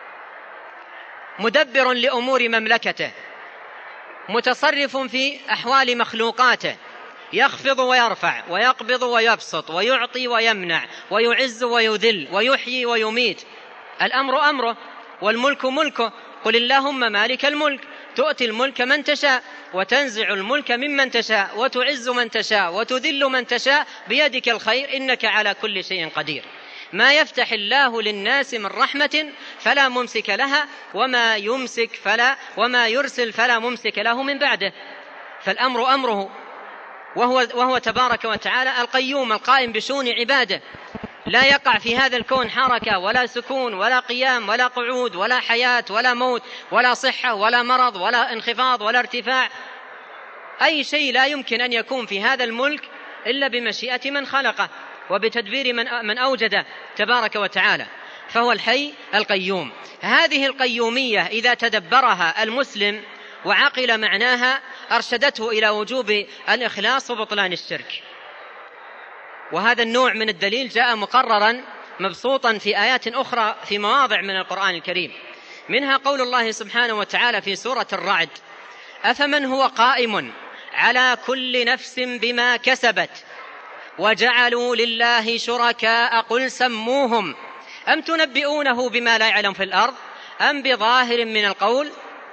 مدبر لأمور مملكته، متصرف في أحوال مخلوقاته، يخفض ويرفع ويقبض ويبسط ويعطي ويمنع ويعز ويذل ويحيي ويميت. الأمر أمره والملك ملكه. قل اللهم مالك الملك تؤتي الملك من تشاء وتنزع الملك ممن تشاء وتعز من تشاء وتذل من تشاء بيدك الخير إنك على كل شيء قدير. ما يفتح الله للناس من رحمة فلا ممسك لها وما يرسل فلا ممسك له من بعده. فالأمر أمره، وهو تبارك وتعالى القيوم القائم بشؤون عباده. لا يقع في هذا الكون حركة ولا سكون ولا قيام ولا قعود ولا حياة ولا موت ولا صحة ولا مرض ولا انخفاض ولا ارتفاع. أي شيء لا يمكن أن يكون في هذا الملك إلا بمشيئة من خلقه وبتدبير من أوجده تبارك وتعالى. فهو الحي القيوم. هذه القيومية إذا تدبرها المسلم وعقل معناها أرشدته إلى وجوب الإخلاص وبطلان الشرك. وهذا النوع من الدليل جاء مقررا مبسوطا في آيات أخرى في مواضع من القرآن الكريم، منها قول الله سبحانه وتعالى في سورة الرعد: أفمن هو قائم على كل نفس بما كسبت وجعلوا لله شركاء قل سموهم أم تنبئونه بما لا يعلم في الأرض أم بظاهر من القول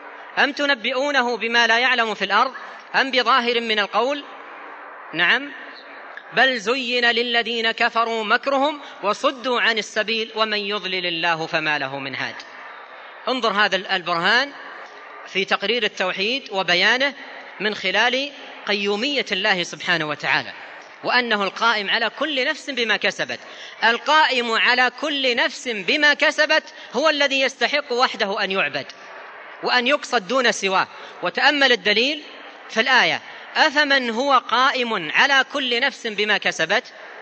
نعم بل زين للذين كفروا مكرهم وصدوا عن السبيل ومن يضلل الله فما له من هاد. انظر هذا البرهان في تقرير التوحيد وبيانه من خلال قيومية الله سبحانه وتعالى، وأنه القائم على كل نفس بما كسبت. القائم على كل نفس بما كسبت هو الذي يستحق وحده أن يعبد وأن يقصد دون سواه. وتأمل الدليل في الآية: أفمن هو قائم على كل نفس بما كسبت.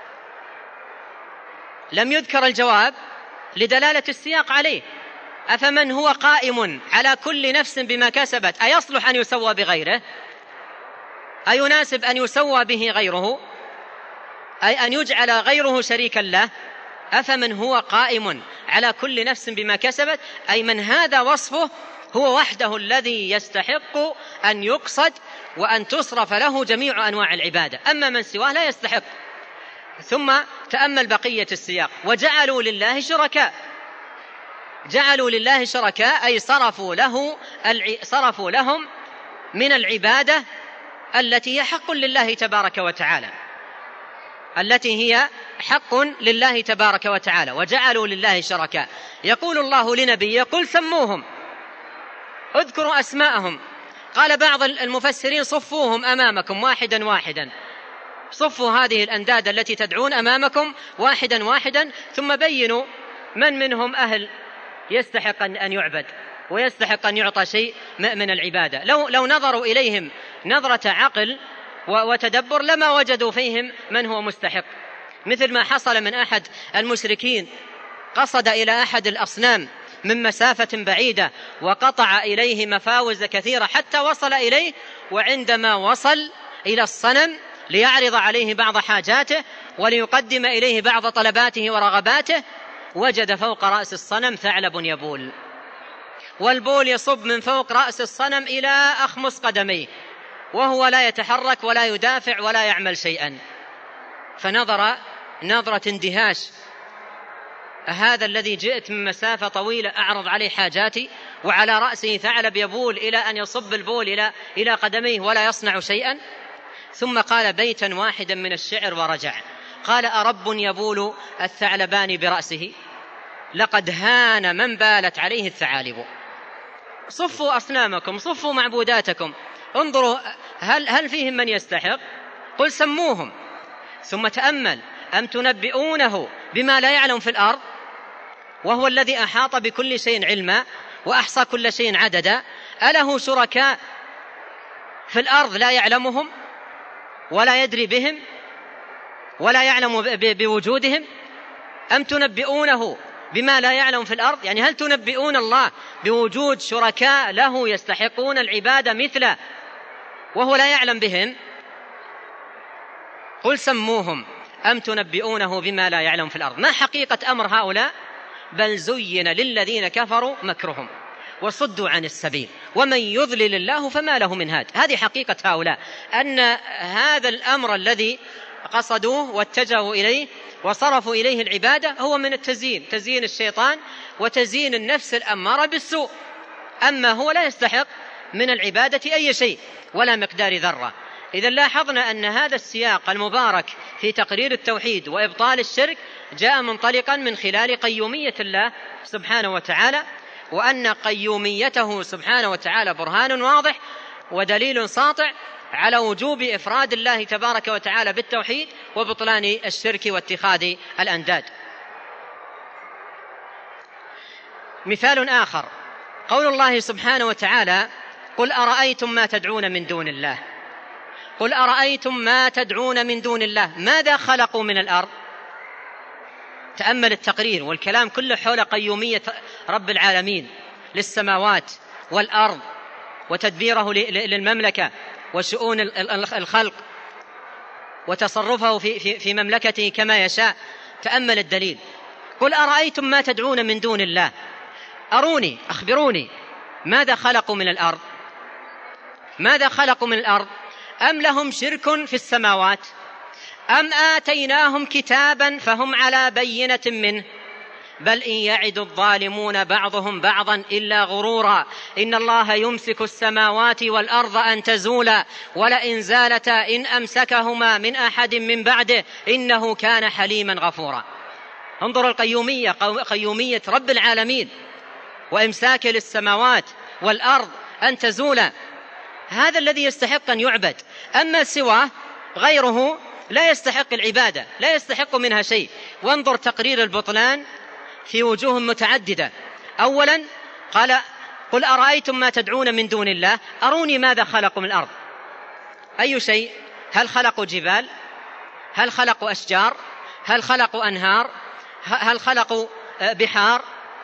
لم يذكر الجواب لدلالة السياق عليه. أفمن هو قائم على كل نفس بما كسبت أيصلح أن يسوى بغيره؟ أيناسب أن يسوى به غيره؟ أي أن يجعل غيره شريكا له؟ أفمن هو قائم على كل نفس بما كسبت، أي من هذا وصفه هو وحده الذي يستحق أن يقصد وأن تصرف له جميع أنواع العبادة، أما من سواه لا يستحق. ثم تأمل بقية السياق: وجعلوا لله شركاء. جعلوا لله شركاء أي صرفوا لهم من العبادة التي هي حق لله تبارك وتعالى، وجعلوا لله شركاء. يقول الله لنبيه: قل سموهم، اذكروا أسماءهم. قال بعض المفسرين: صفوهم أمامكم واحدا واحدا، صفوا هذه الأنداد التي تدعون أمامكم واحدا واحدا، ثم بينوا من منهم أهل يستحق أن يعبد ويستحق أن يعطى شيء من العبادة. لو نظروا إليهم نظرة عقل وتدبر لما وجدوا فيهم من هو مستحق، مثل ما حصل من أحد المشركين قصد إلى أحد الأصنام من مسافة بعيدة وقطع إليه مفاوز كثيرة حتى وصل إليه، وعندما وصل إلى الصنم ليعرض عليه بعض حاجاته وليقدم إليه بعض طلباته ورغباته، وجد فوق رأس الصنم ثعلب يبول، والبول يصب من فوق رأس الصنم إلى أخمص قدميه، وهو لا يتحرك ولا يدافع ولا يعمل شيئا. فنظر نظرة اندهاش: هذا الذي جئت من مسافة طويلة أعرض عليه حاجاتي وعلى رأسه ثعلب يبول إلى أن يصب البول إلى قدميه ولا يصنع شيئا؟ ثم قال بيتا واحدا من الشعر ورجع، قال: أرب يبول الثعلبان برأسه لقد هان من بالت عليه الثعالب. صفوا أصنامكم، صفوا معبوداتكم، انظروا هل فيهم من يستحق؟ قل سموهم. ثم تأمل: أم تنبئونه بما لا يعلم في الأرض وهو الذي أحاط بكل شيء علما وأحصى كل شيء عددا؟ أله شركاء في الأرض لا يعلمهم ولا يدري بهم ولا يعلم بوجودهم؟ أم تنبئونه بما لا يعلم في الأرض، يعني هل تنبئون الله بوجود شركاء له يستحقون العبادة مثله وهو لا يعلم بهم؟ قل سموهم أم تنبئونه بما لا يعلم في الأرض. ما حقيقة أمر هؤلاء؟ بل زين للذين كفروا مكرهم وصدوا عن السبيل ومن يضلل الله فما له من هاد. هذه حقيقة هؤلاء، أن هذا الأمر الذي قصدوه واتجهوا إليه وصرفوا إليه العبادة هو من تزيين الشيطان وتزيين النفس الأمارة بالسوء، أما هو لا يستحق من العبادة أي شيء ولا مقدار ذرة. إذا لاحظنا أن هذا السياق المبارك في تقرير التوحيد وإبطال الشرك جاء منطلقا من خلال قيومية الله سبحانه وتعالى، وأن قيوميته سبحانه وتعالى برهان واضح ودليل ساطع على وجوب إفراد الله تبارك وتعالى بالتوحيد وبطلان الشرك واتخاذ الأنداد. مثال آخر قول الله سبحانه وتعالى: قل أرأيتم ما تدعون من دون الله. قل أرأيتم ما تدعون من دون الله ماذا خلقوا من الأرض؟ تأمل التقرير والكلام كله حول قيومية رب العالمين للسماوات والأرض وتدبيره للمملكة وشؤون الخلق وتصرفه في مملكته كما يشاء. تأمل الدليل: قل أرأيتم ما تدعون من دون الله، أروني أخبروني ماذا خلقوا من الأرض؟ ماذا خلقوا من الأرض؟ أم لهم شرك في السماوات؟ أم آتيناهم كتابا فهم على بينة منه؟ بل إن يعد الظالمون بعضهم بعضا إلا غرورا إن الله يمسك السماوات والأرض أن تزولا ولئن زالتا إن أمسكهما من أحد من بعده إنه كان حليما غفورا. انظروا القيومية، قيومية رب العالمين وإمساك للسماوات والأرض أن تزولا، هذا الذي يستحق أن يعبد. أما سواه غيره لا يستحق العبادة، لا يستحق منها شيء. وانظر تقرير البطلان في وجوه متعددة. أولا قال: قل أرأيتم ما تدعون من دون الله، أروني ماذا خلقوا من الأرض. أي شيء؟ هل خلقوا جبال؟ هل خلقوا أشجار؟ هل خلقوا أنهار؟ هل خلقوا بحار؟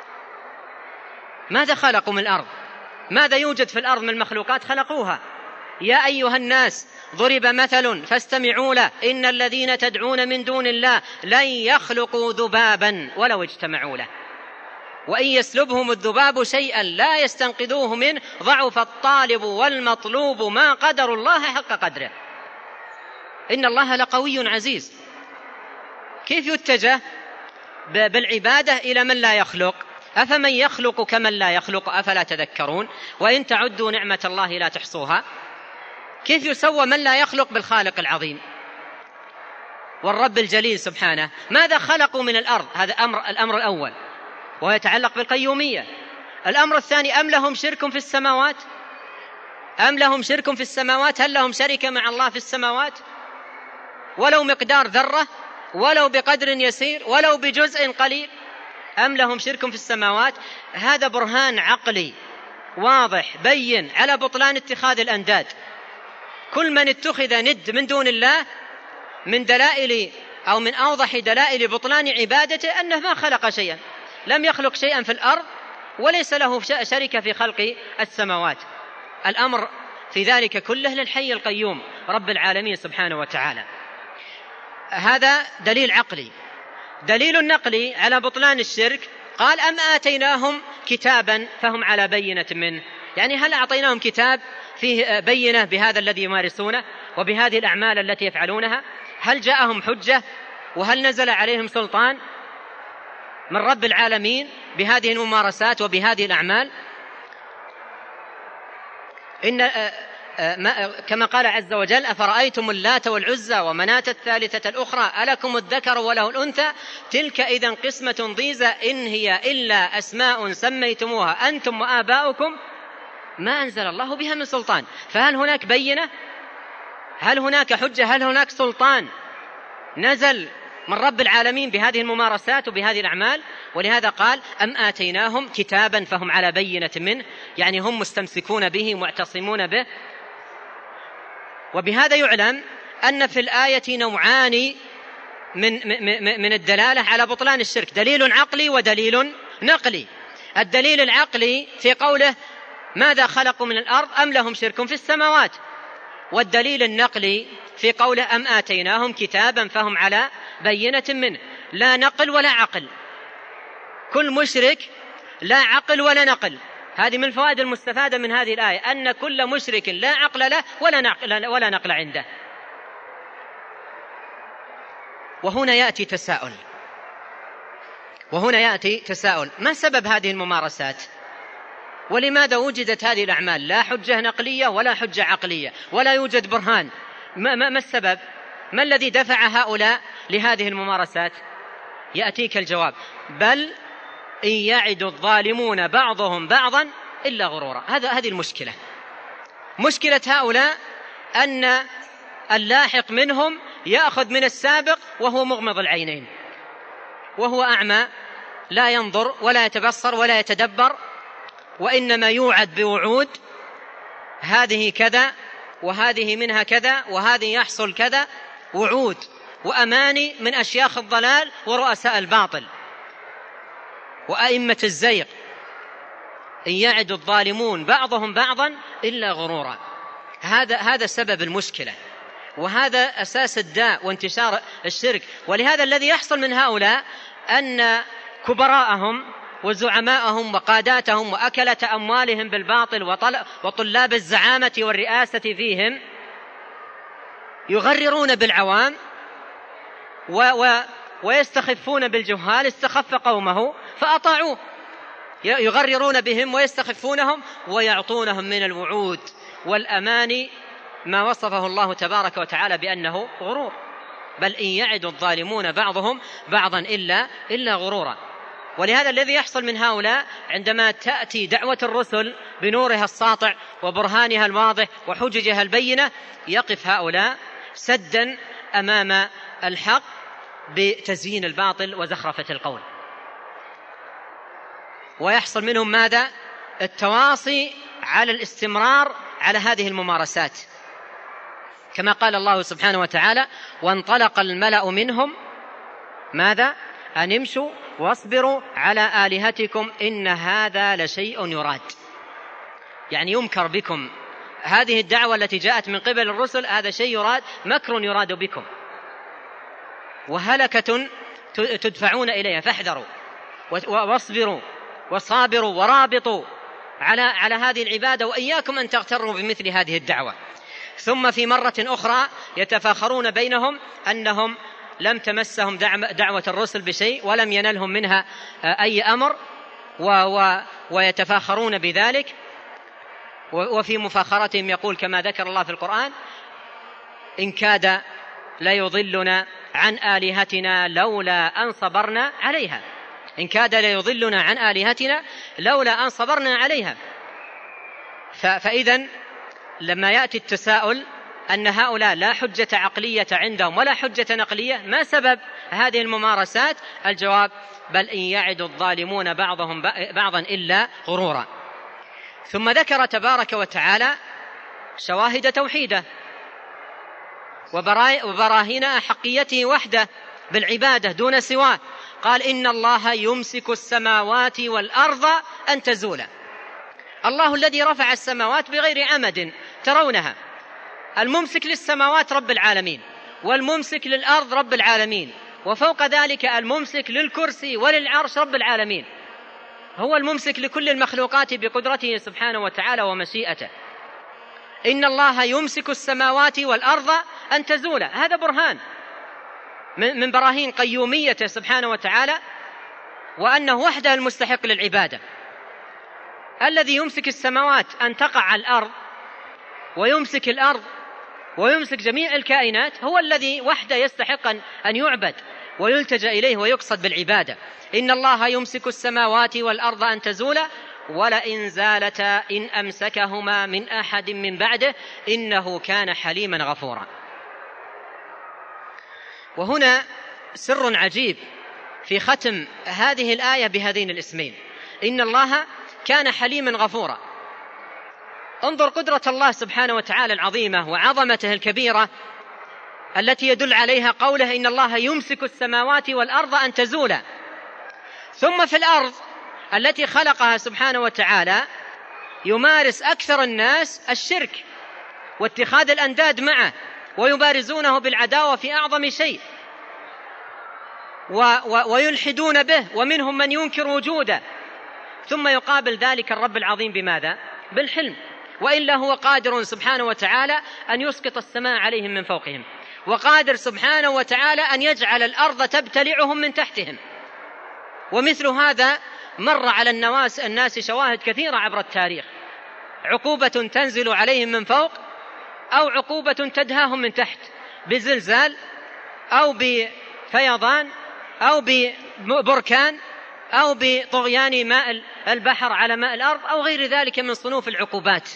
ماذا خلقوا من الأرض؟ ماذا يوجد في الأرض من مخلوقات خلقوها؟ يا أيها الناس ضرب مثل فاستمعوا له إن الذين تدعون من دون الله لن يخلقوا ذبابا ولو اجتمعوا له وإن يسلبهم الذباب شيئا لا يستنقذوه منه ضعف الطالب والمطلوب ما قدر الله حق قدره إن الله لقوي عزيز. كيف يتجه بالعبادة إلى من لا يخلق؟ أفمن يخلق كمن لا يخلق أفلا تذكرون وإن تعدوا نعمة الله لا تحصوها. كيف يسوى من لا يخلق بالخالق العظيم والرب الجليل سبحانه؟ ماذا خلقوا من الأرض؟ هذا الأمر الأول وهو يتعلق بالقيومية. الأمر الثاني: أم لهم شرك في السماوات؟ أم لهم شرك في السماوات؟ هل لهم شركة مع الله في السماوات ولو مقدار ذرة ولو بقدر يسير ولو بجزء قليل؟ أم لهم شرك في السماوات؟ هذا برهان عقلي واضح بين على بطلان اتخاذ الأنداد. كل من اتخذ ند من دون الله من دلائل أو من أوضح دلائل بطلان عبادته أنه ما خلق شيئا، لم يخلق شيئا في الأرض وليس له شركة في خلق السماوات. الأمر في ذلك كله للحي القيوم رب العالمين سبحانه وتعالى. هذا دليل عقلي. دليل نقلي على بطلان الشرك قال: أم آتيناهم كتابا فهم على بينة منه. يعني هل أعطيناهم كتاب فيه بينة بهذا الذي يمارسونه وبهذه الأعمال التي يفعلونها؟ هل جاءهم حجة وهل نزل عليهم سلطان من رب العالمين بهذه الممارسات وبهذه الأعمال؟ كما قال عز وجل: أفرأيتم اللات والعزى ومناة الثالثة الأخرى ألكم الذكر وله الأنثى تلك إذن قسمة ضيزى إن هي إلا أسماء سميتموها أنتم وآباؤكم ما أنزل الله بها من سلطان. فهل هناك بينة؟ هل هناك حجة؟ هل هناك سلطان نزل من رب العالمين بهذه الممارسات وبهذه الأعمال؟ ولهذا قال: أم آتيناهم كتابا فهم على بينة منه، يعني هم مستمسكون به معتصمون به. وبهذا يعلم أن في الآية نوعان من الدلالة على بطلان الشرك: دليل عقلي ودليل نقلي. الدليل العقلي في قوله: ماذا خلقوا من الأرض؟ أم لهم شرك في السماوات. والدليل النقلي في قوله: أم آتيناهم كتابا فهم على بينة منه. لا نقل ولا عقل، كل مشرك لا عقل ولا نقل. هذه من الفوائد المستفادة من هذه الآية، أن كل مشرك لا عقل له ولا نقل عنده. وهنا يأتي تساؤل: ما سبب هذه الممارسات؟ ولماذا وجدت هذه الأعمال لا حجة نقلية ولا حجة عقلية ولا يوجد برهان ما السبب؟ ما الذي دفع هؤلاء لهذه الممارسات؟ يأتيك الجواب: بل إن يعد الظالمون بعضهم بعضا إلا غرورا. هذه المشكلة. مشكلة هؤلاء أن اللاحق منهم يأخذ من السابق وهو مغمض العينين، وهو أعمى لا ينظر ولا يتبصر ولا يتدبر، وإنما يوعد بوعود: هذه كذا وهذه منها كذا وهذه يحصل كذا، وعود وأماني من أشياخ الضلال ورؤساء الباطل وأئمة الزيغ. إن يعد الظالمون بعضهم بعضا إلا غرورا. هذا سبب المشكلة، وهذا أساس الداء وانتشار الشرك. ولهذا الذي يحصل من هؤلاء أن كبراءهم وزعماءهم وقاداتهم وأكلة أموالهم بالباطل وطلاب الزعامة والرئاسة فيهم يغررون بالعوام ويستخفون بالجهال. استخف قومه فأطاعوه، يغررون بهم ويستخفونهم ويعطونهم من الوعود والأماني ما وصفه الله تبارك وتعالى بأنه غرور. بل إن يعد الظالمون بعضهم بعضا إلا غرورا. ولهذا الذي يحصل من هؤلاء عندما تأتي دعوة الرسل بنورها الساطع وبرهانها الواضح وحججها البينة، يقف هؤلاء سدا أمام الحق بتزيين الباطل وزخرفة القول. ويحصل منهم ماذا؟ التواصي على الاستمرار على هذه الممارسات، كما قال الله سبحانه وتعالى: وانطلق الملأ منهم ماذا؟ أن امشوا واصبروا على آلهتكم إن هذا لشيء يراد. يعني يمكر بكم، هذه الدعوة التي جاءت من قبل الرسل هذا شيء يراد، مكر يراد بكم وهلكة تدفعون إليها، فاحذروا واصبروا وصابروا ورابطوا على هذه العبادة، وإياكم أن تغتروا بمثل هذه الدعوة. ثم في مرة أخرى يتفاخرون بينهم أنهم لم تمسهم دعوة الرسل بشيء ولم ينلهم منها أي أمر، ويتفاخرون بذلك. وفي مفاخرتهم يقول كما ذكر الله في القرآن: إن كاد ليضلنا عن آلهتنا لولا أن صبرنا عليها. إن كاد ليضلنا عن آلهتنا لولا أن صبرنا عليها. فإذن لما يأتي التساؤل أن هؤلاء لا حجة عقلية عندهم ولا حجة نقلية، ما سبب هذه الممارسات؟ الجواب: بل إن يعد الظالمون بعضهم بعضا إلا غرورا. ثم ذكر تبارك وتعالى شواهد توحيده وبراهين أحقيته وحده بالعبادة دون سواه. قال: إن الله يمسك السماوات والأرض أن تزولا. الله الذي رفع السماوات بغير عمد ترونها، الممسك للسماوات رب العالمين، والممسك للأرض رب العالمين، وفوق ذلك الممسك للكرسي وللعرش رب العالمين. هو الممسك لكل المخلوقات بقدرته سبحانه وتعالى ومشيئته. إن الله يمسك السماوات والأرض أن تزولا. هذا برهان من براهين قيوميته سبحانه وتعالى، وأنه وحده المستحق للعبادة. الذي يمسك السماوات أن تقع على الأرض ويمسك الأرض ويمسك جميع الكائنات هو الذي وحده يستحق أن يعبد ويلتجأ إليه ويقصد بالعبادة. إن الله يمسك السماوات والأرض أن تزولا ولئن زالتا إن أمسكهما من أحد من بعده إنه كان حليما غفورا. وهنا سر عجيب في ختم هذه الآية بهذين الاسمين: إن الله كان حليما غفورا. انظر قدرة الله سبحانه وتعالى العظيمة وعظمته الكبيرة التي يدل عليها قوله: إن الله يمسك السماوات والأرض أن تزولا. ثم في الأرض التي خلقها سبحانه وتعالى يمارس أكثر الناس الشرك واتخاذ الأنداد معه ويبارزونه بالعداوة في أعظم شيء ويلحدون به، ومنهم من ينكر وجوده. ثم يقابل ذلك الرب العظيم بماذا؟ بالحلم. وإلا هو قادر سبحانه وتعالى أن يسقط السماء عليهم من فوقهم، وقادر سبحانه وتعالى أن يجعل الأرض تبتلعهم من تحتهم. ومثل هذا مر على الناس شواهد كثيرة عبر التاريخ: عقوبة تنزل عليهم من فوق أو عقوبة تدهاهم من تحت بزلزال أو بفيضان أو ببركان أو بطغيان ماء البحر على ماء الأرض أو غير ذلك من صنوف العقوبات.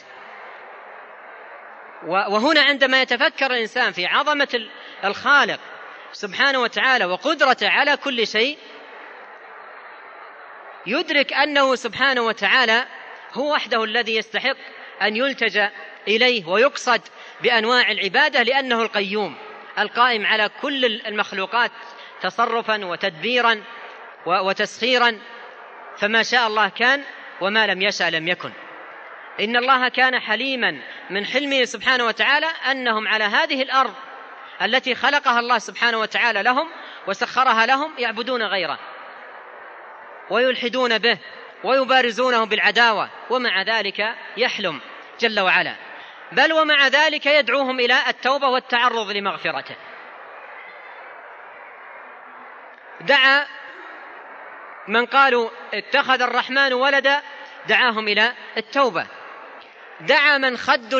وهنا عندما يتفكر الإنسان في عظمة الخالق سبحانه وتعالى وقدرته على كل شيء، يدرك أنه سبحانه وتعالى هو وحده الذي يستحق أن يلتجأ إليه ويقصد بأنواع العبادة، لأنه القيوم القائم على كل المخلوقات تصرفا وتدبيرا وتسخيرا، فما شاء الله كان وما لم يشأ لم يكن. إن الله كان حليما، من حلمه سبحانه وتعالى أنهم على هذه الأرض التي خلقها الله سبحانه وتعالى لهم وسخرها لهم يعبدون غيره ويلحدون به ويبارزونه بالعداوة، ومع ذلك يحلم جل وعلا، بل ومع ذلك يدعوهم إلى التوبة والتعرض لمغفرته. دعا من قالوا اتخذ الرحمن ولدا، دعاهم إلى التوبة. دعا من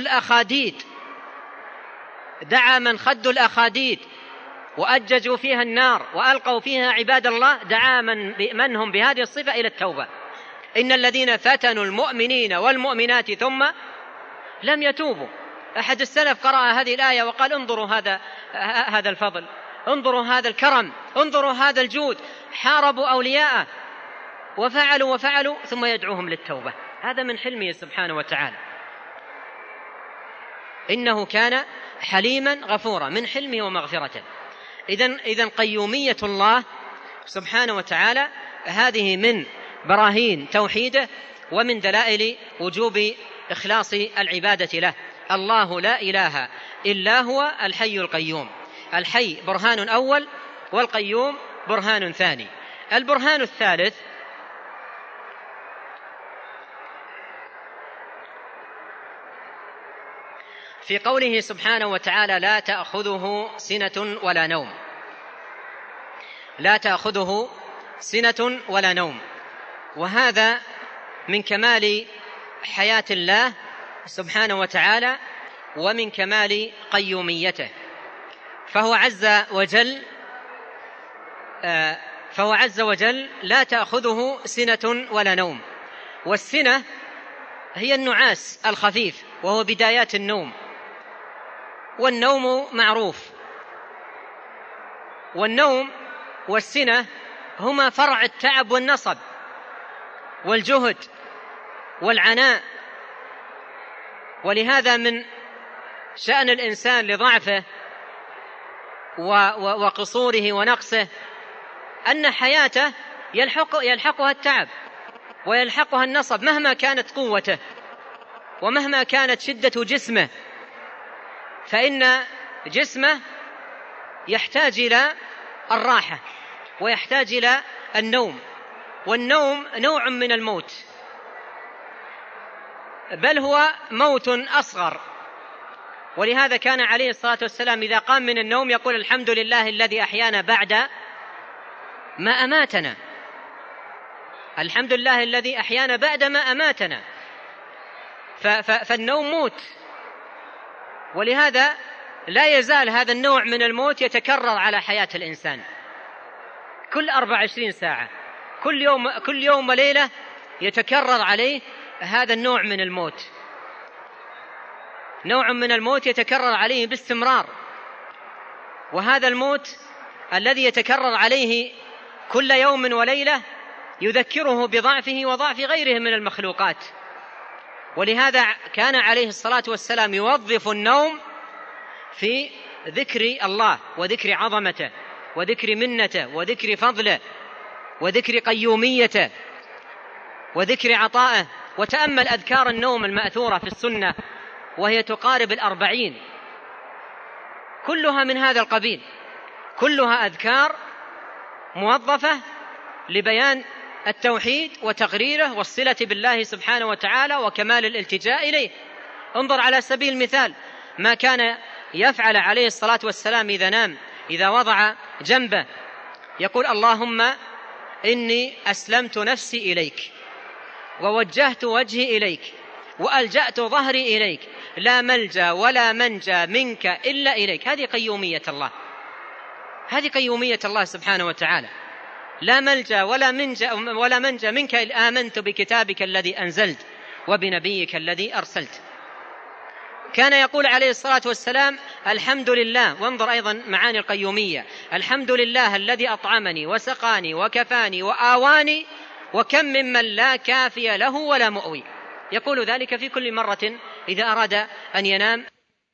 خدوا الأخاديد وأججوا فيها النار وألقوا فيها عباد الله، دعا من هم بهذه الصفة إلى التوبة. إن الذين فتنوا المؤمنين والمؤمنات ثم لم يتوبوا. أحد السلف قرأ هذه الآية وقال انظروا هذا الفضل، انظروا هذا الكرم، انظروا هذا الجود، حاربوا أولياءه وفعلوا ثم يدعوهم للتوبة. هذا من حلمه سبحانه وتعالى. إنه كان حليما غفورا، من حلمه ومغفرته. إذن قيومية الله سبحانه وتعالى هذه من براهين توحيده ومن دلائل وجوب إخلاص العبادة له. الله لا إله إلا هو الحي القيوم. الحي برهان أول والقيوم برهان ثاني. البرهان الثالث في قوله سبحانه وتعالى لا تأخذه سنة ولا نوم. لا تأخذه سنة ولا نوم، وهذا من كمال حياة الله سبحانه وتعالى ومن كمال قيوميته، فهو عز وجل لا تأخذه سنة ولا نوم. والسنة هي النعاس الخفيف وهو بدايات النوم، والنوم معروف. والنوم والسنة هما فرع التعب والنصب والجهد والعناء، ولهذا من شأن الإنسان لضعفه وقصوره ونقصه أن حياته يلحقها التعب ويلحقها النصب مهما كانت قوته ومهما كانت شدة جسمه، فإن جسمه يحتاج إلى الراحة ويحتاج إلى النوم، والنوم نوع من الموت، بل هو موت أصغر. ولهذا كان عليه الصلاة والسلام إذا قام من النوم يقول الحمد لله الذي أحيانا بعد ما أماتنا. الحمد لله الذي أحيانا بعد ما أماتنا. فالنوم موت، ولهذا لا يزال هذا النوع من الموت يتكرر على حياة الإنسان كل 24 ساعة، كل يوم وليلة يتكرر عليه هذا النوع من الموت. نوع من الموت يتكرر عليه باستمرار، وهذا الموت الذي يتكرر عليه كل يوم وليلة يذكره بضعفه وضعف غيره من المخلوقات. ولهذا كان عليه الصلاة والسلام يوظف النوم في ذكر الله وذكر عظمته وذكر منته وذكر فضله وذكر قيوميته وذكر عطائه. وتأمل أذكار النوم المأثورة في السنة وهي تقارب 40، كلها من هذا القبيل، كلها أذكار موظفة لبيان التوحيد وتقريره والصلة بالله سبحانه وتعالى وكمال الالتجاء إليه. انظر على سبيل المثال ما كان يفعل عليه الصلاة والسلام إذا نام، إذا وضع جنبه يقول اللهم إني أسلمت نفسي إليك ووجهت وجهي إليك وألجأت ظهري إليك، لا ملجأ ولا منجى منك إلا إليك. هذه قيومية الله، هذه قيومية الله سبحانه وتعالى. لا ملجأ ولا منجى منك إلا آمنت بكتابك الذي أنزلت وبنبيك الذي أرسلت. كان يقول عليه الصلاة والسلام الحمد لله، وانظر أيضا معاني القيومية، الحمد لله الذي أطعمني وسقاني وكفاني وآواني، وكم ممن لا كافي له ولا مؤوي. يقول ذلك في كل مرة إذا أراد أن ينام.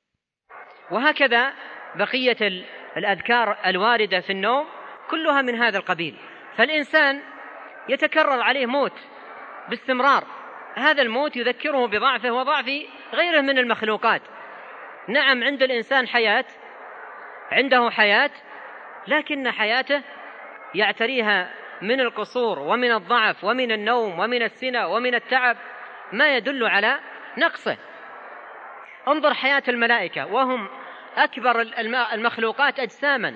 وهكذا بقية الأذكار الواردة في النوم كلها من هذا القبيل. فالإنسان يتكرر عليه موت باستمرار، هذا الموت يذكره بضعفه وضعف غيره من المخلوقات. نعم عند الإنسان حياة، عنده حياة، لكن حياته يعتريها من القصور ومن الضعف ومن النوم ومن السنة ومن التعب ما يدل على نقصه. انظر حياة الملائكة، وهم أكبر المخلوقات أجساما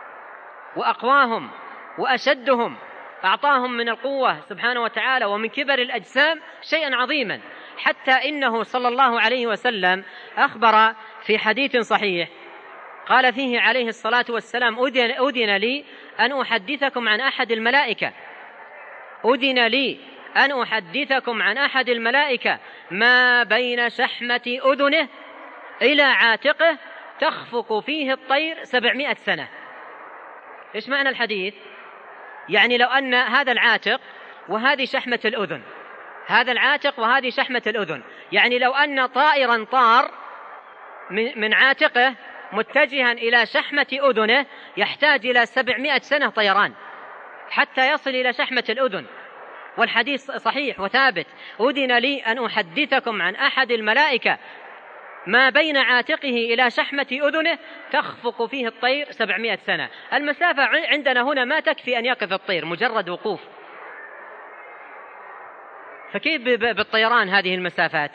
وأقواهم وأشدهم، أعطاهم من القوة سبحانه وتعالى ومن كبر الأجسام شيئا عظيما، حتى إنه صلى الله عليه وسلم أخبر في حديث صحيح قال فيه عليه الصلاة والسلام أذن لي أن أحدثكم عن أحد الملائكة، أذن لي أن أحدثكم عن أحد الملائكة ما بين شحمة أذنه إلى عاتقه تخفق فيه الطير 700 سنة. إيش معنى الحديث؟ يعني لو أن هذا العاتق وهذه شحمة الأذن، هذا العاتق وهذه شحمة الأذن، يعني لو أن طائرا طار من عاتقه متجها إلى شحمة أذنه يحتاج إلى 700 سنة طيران حتى يصل إلى شحمة الأذن. والحديث صحيح وثابت، أذن لي أن أحدثكم عن أحد الملائكة ما بين عاتقه إلى شحمة أذنه تخفق فيه الطير 700 سنة. المسافة عندنا هنا ما تكفي أن يقف الطير، مجرد وقوف، فكيف بالطيران هذه المسافات؟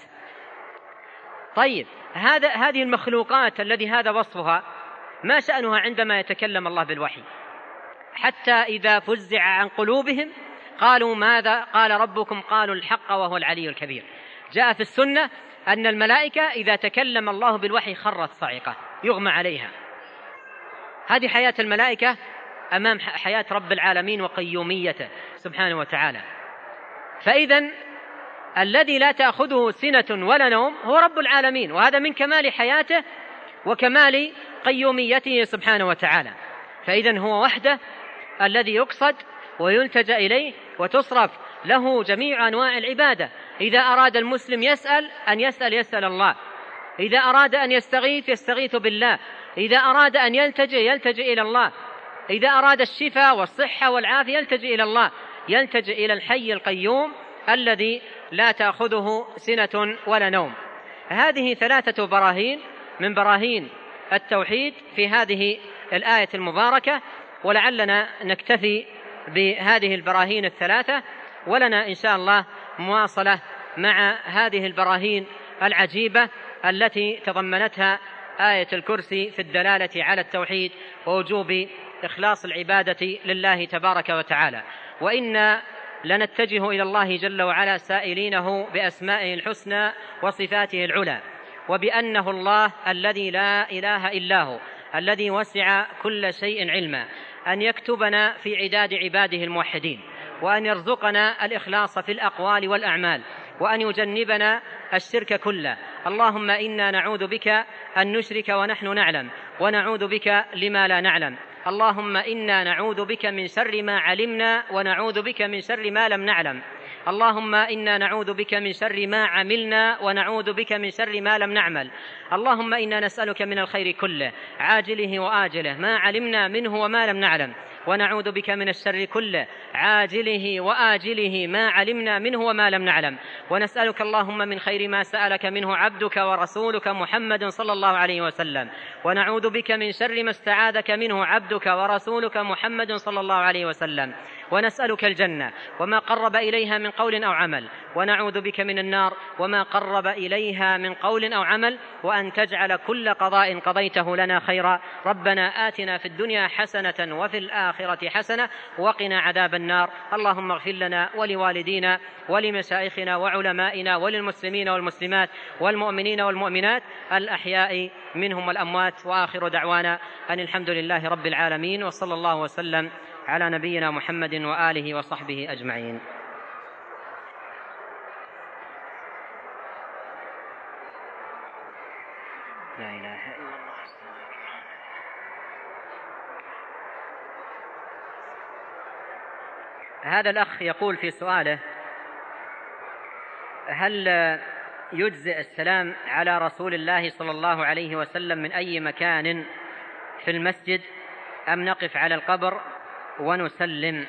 طيب هذه المخلوقات الذي هذا وصفها، ما شأنها عندما يتكلم الله بالوحي؟ حتى إذا فزع عن قلوبهم قالوا ماذا قال ربكم؟ قالوا الحق وهو العلي الكبير. جاء في السنة أن الملائكة إذا تكلم الله بالوحي خرت صعقة يغمى عليها. هذه حياة الملائكة أمام حياة رب العالمين وقيوميته سبحانه وتعالى. فإذن الذي لا تأخذه سنة ولا نوم هو رب العالمين، وهذا من كمال حياته وكمال قيوميته سبحانه وتعالى. فإذن هو وحده الذي يقصد ويلتجأ إليه وتصرف له جميع أنواع العبادة. إذا أراد المسلم أن يسأل الله، إذا أراد أن يستغيث بالله، إذا أراد أن يلتجئ إلى الله، إذا أراد الشفاء والصحة والعافية يلتجئ إلى الله، يلتجئ إلى الحي القيوم الذي لا تأخذه سنة ولا نوم. هذه 3 براهين من براهين التوحيد في هذه الآية المباركة، ولعلنا نكتفي بهذه البراهين 3، ولنا إن شاء الله مواصلة مع هذه البراهين العجيبة التي تضمنتها آية الكرسي في الدلالة على التوحيد ووجوب إخلاص العبادة لله تبارك وتعالى. وإنا لنتجه إلى الله جل وعلا سائلينه بأسمائه الحسنى وصفاته العلى، وبأنه الله الذي لا إله إلا هو الذي وسع كل شيء علما، أن يكتبنا في عداد عباده الموحدين، وأن يرزقنا الإخلاص في الأقوال والأعمال، وأن يجنبنا الشرك كله. اللهم إنا نعوذ بك أن نشرك ونحن نعلم، ونعوذ بك لما لا نعلم. اللهم إنا نعوذ بك من شر ما علمنا، ونعوذ بك من شر ما لم نعلم. اللهم إنا نعوذ بك من شر ما عملنا، ونعوذ بك من شر ما لم نعمل. اللهم إنا نسألك من الخير كله عاجله وآجله ما علمنا منه وما لم نعلم، ونعوذ بك من الشر كله عاجله وآجله ما علمنا منه وما لم نعلم. ونسألك اللهم من خير ما سألك منه عبدك ورسولك محمد صلى الله عليه وسلم، ونعوذ بك من شر ما استعاذك منه عبدك ورسولك محمد صلى الله عليه وسلم. ونسألك الجنة وما قرب إليها من قول أو عمل، ونعوذ بك من النار وما قرب إليها من قول أو عمل، وأن تجعل كل قضاء قضيته لنا خيرا. ربنا آتنا في الدنيا حسنة وفي الآخرة حسنة وقنا عذاب النار. اللهم اغفر لنا ولوالدينا ولمشايخنا وعلمائنا وللمسلمين والمسلمات والمؤمنين والمؤمنات الأحياء منهم والأموات. وآخر دعوانا أن الحمد لله رب العالمين، وصلى الله وسلم على نبينا محمد وآله وصحبه أجمعين. لا إله إلا الله. هذا الأخ يقول في سؤاله: هل يجزئ السلام على رسول الله صلى الله عليه وسلم من أي مكان في المسجد أم نقف على القبر ونسلم؟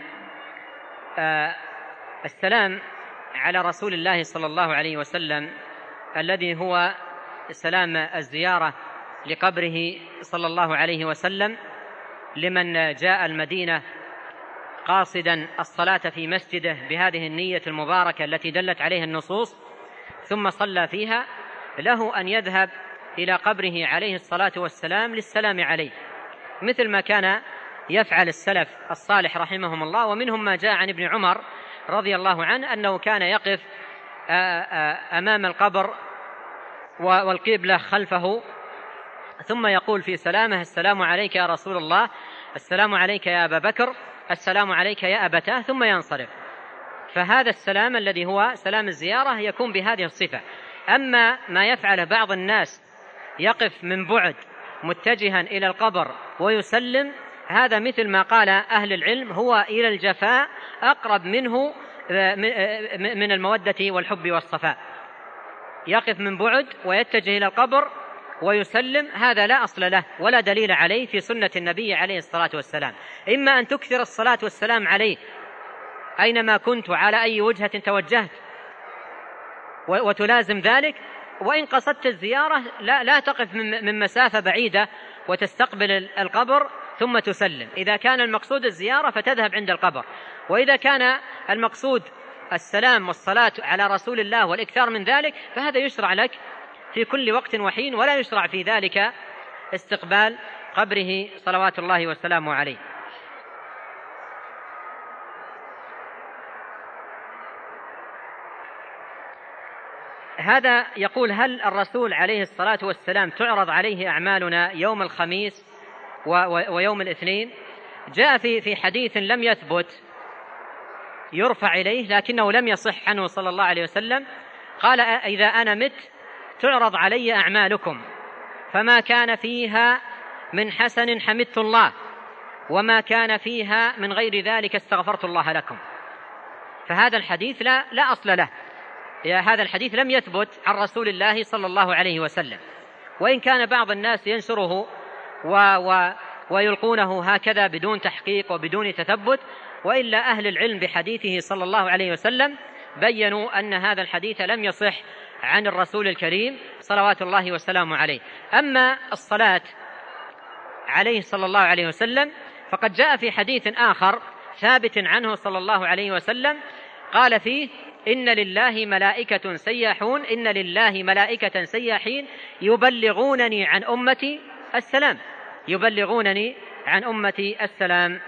السلام على رسول الله صلى الله عليه وسلم الذي هو سلام الزيارة لقبره صلى الله عليه وسلم لمن جاء المدينة قاصدا الصلاة في مسجده بهذه النية المباركة التي دلت عليها النصوص ثم صلى فيها، له أن يذهب إلى قبره عليه الصلاة والسلام للسلام عليه، مثل ما كان يفعل السلف الصالح رحمهم الله. ومنهم ما جاء عن ابن عمر رضي الله عنه أنه كان يقف أمام القبر والقبلة خلفه، ثم يقول في سلامه: السلام عليك يا رسول الله، السلام عليك يا أبا بكر، السلام عليك يا أبتاه، ثم ينصرف. فهذا السلام الذي هو سلام الزيارة يكون بهذه الصفة. أما ما يفعله بعض الناس يقف من بعد متجها إلى القبر ويسلم، هذا مثل ما قال أهل العلم هو إلى الجفاء أقرب منه من المودة والحب والصفاء. يقف من بعد ويتجه إلى القبر ويسلم، هذا لا أصل له ولا دليل عليه في سنة النبي عليه الصلاة والسلام. إما أن تكثر الصلاة والسلام عليه أينما كنت وعلى أي وجهة توجهت وتلازم ذلك، وإن قصدت الزيارة لا تقف من مسافة بعيدة وتستقبل القبر ثم تسلم. إذا كان المقصود الزيارة فتذهب عند القبر، وإذا كان المقصود السلام والصلاة على رسول الله والإكثار من ذلك فهذا يشرع لك في كل وقت وحين، ولا يشرع في ذلك استقبال قبره صلوات الله وسلامه عليه. هذا يقول: هل الرسول عليه الصلاة والسلام تعرض عليه أعمالنا يوم الخميس ويوم الاثنين؟ جاء في حديث لم يثبت يرفع إليه لكنه لم يصح عنه صلى الله عليه وسلم، قال: إذا أنا مت تعرض علي أعمالكم، فما كان فيها من حسن حمدت الله، وما كان فيها من غير ذلك استغفرت الله لكم. فهذا الحديث لا أصل له، هذا الحديث لم يثبت عن رسول الله صلى الله عليه وسلم، وإن كان بعض الناس ينشره ويلقونه هكذا بدون تحقيق وبدون تثبت، وإلا أهل العلم بحديثه صلى الله عليه وسلم بيّنوا أن هذا الحديث لم يصح عن الرسول الكريم صلوات الله وسلامه عليه. أما الصلاة عليه صلى الله عليه وسلم فقد جاء في حديث آخر ثابت عنه صلى الله عليه وسلم قال فيه: إن لله ملائكة سياحون، إن لله ملائكة سياحين يبلغونني عن أمتي السلام، يبلغونني عن أمتي السلام.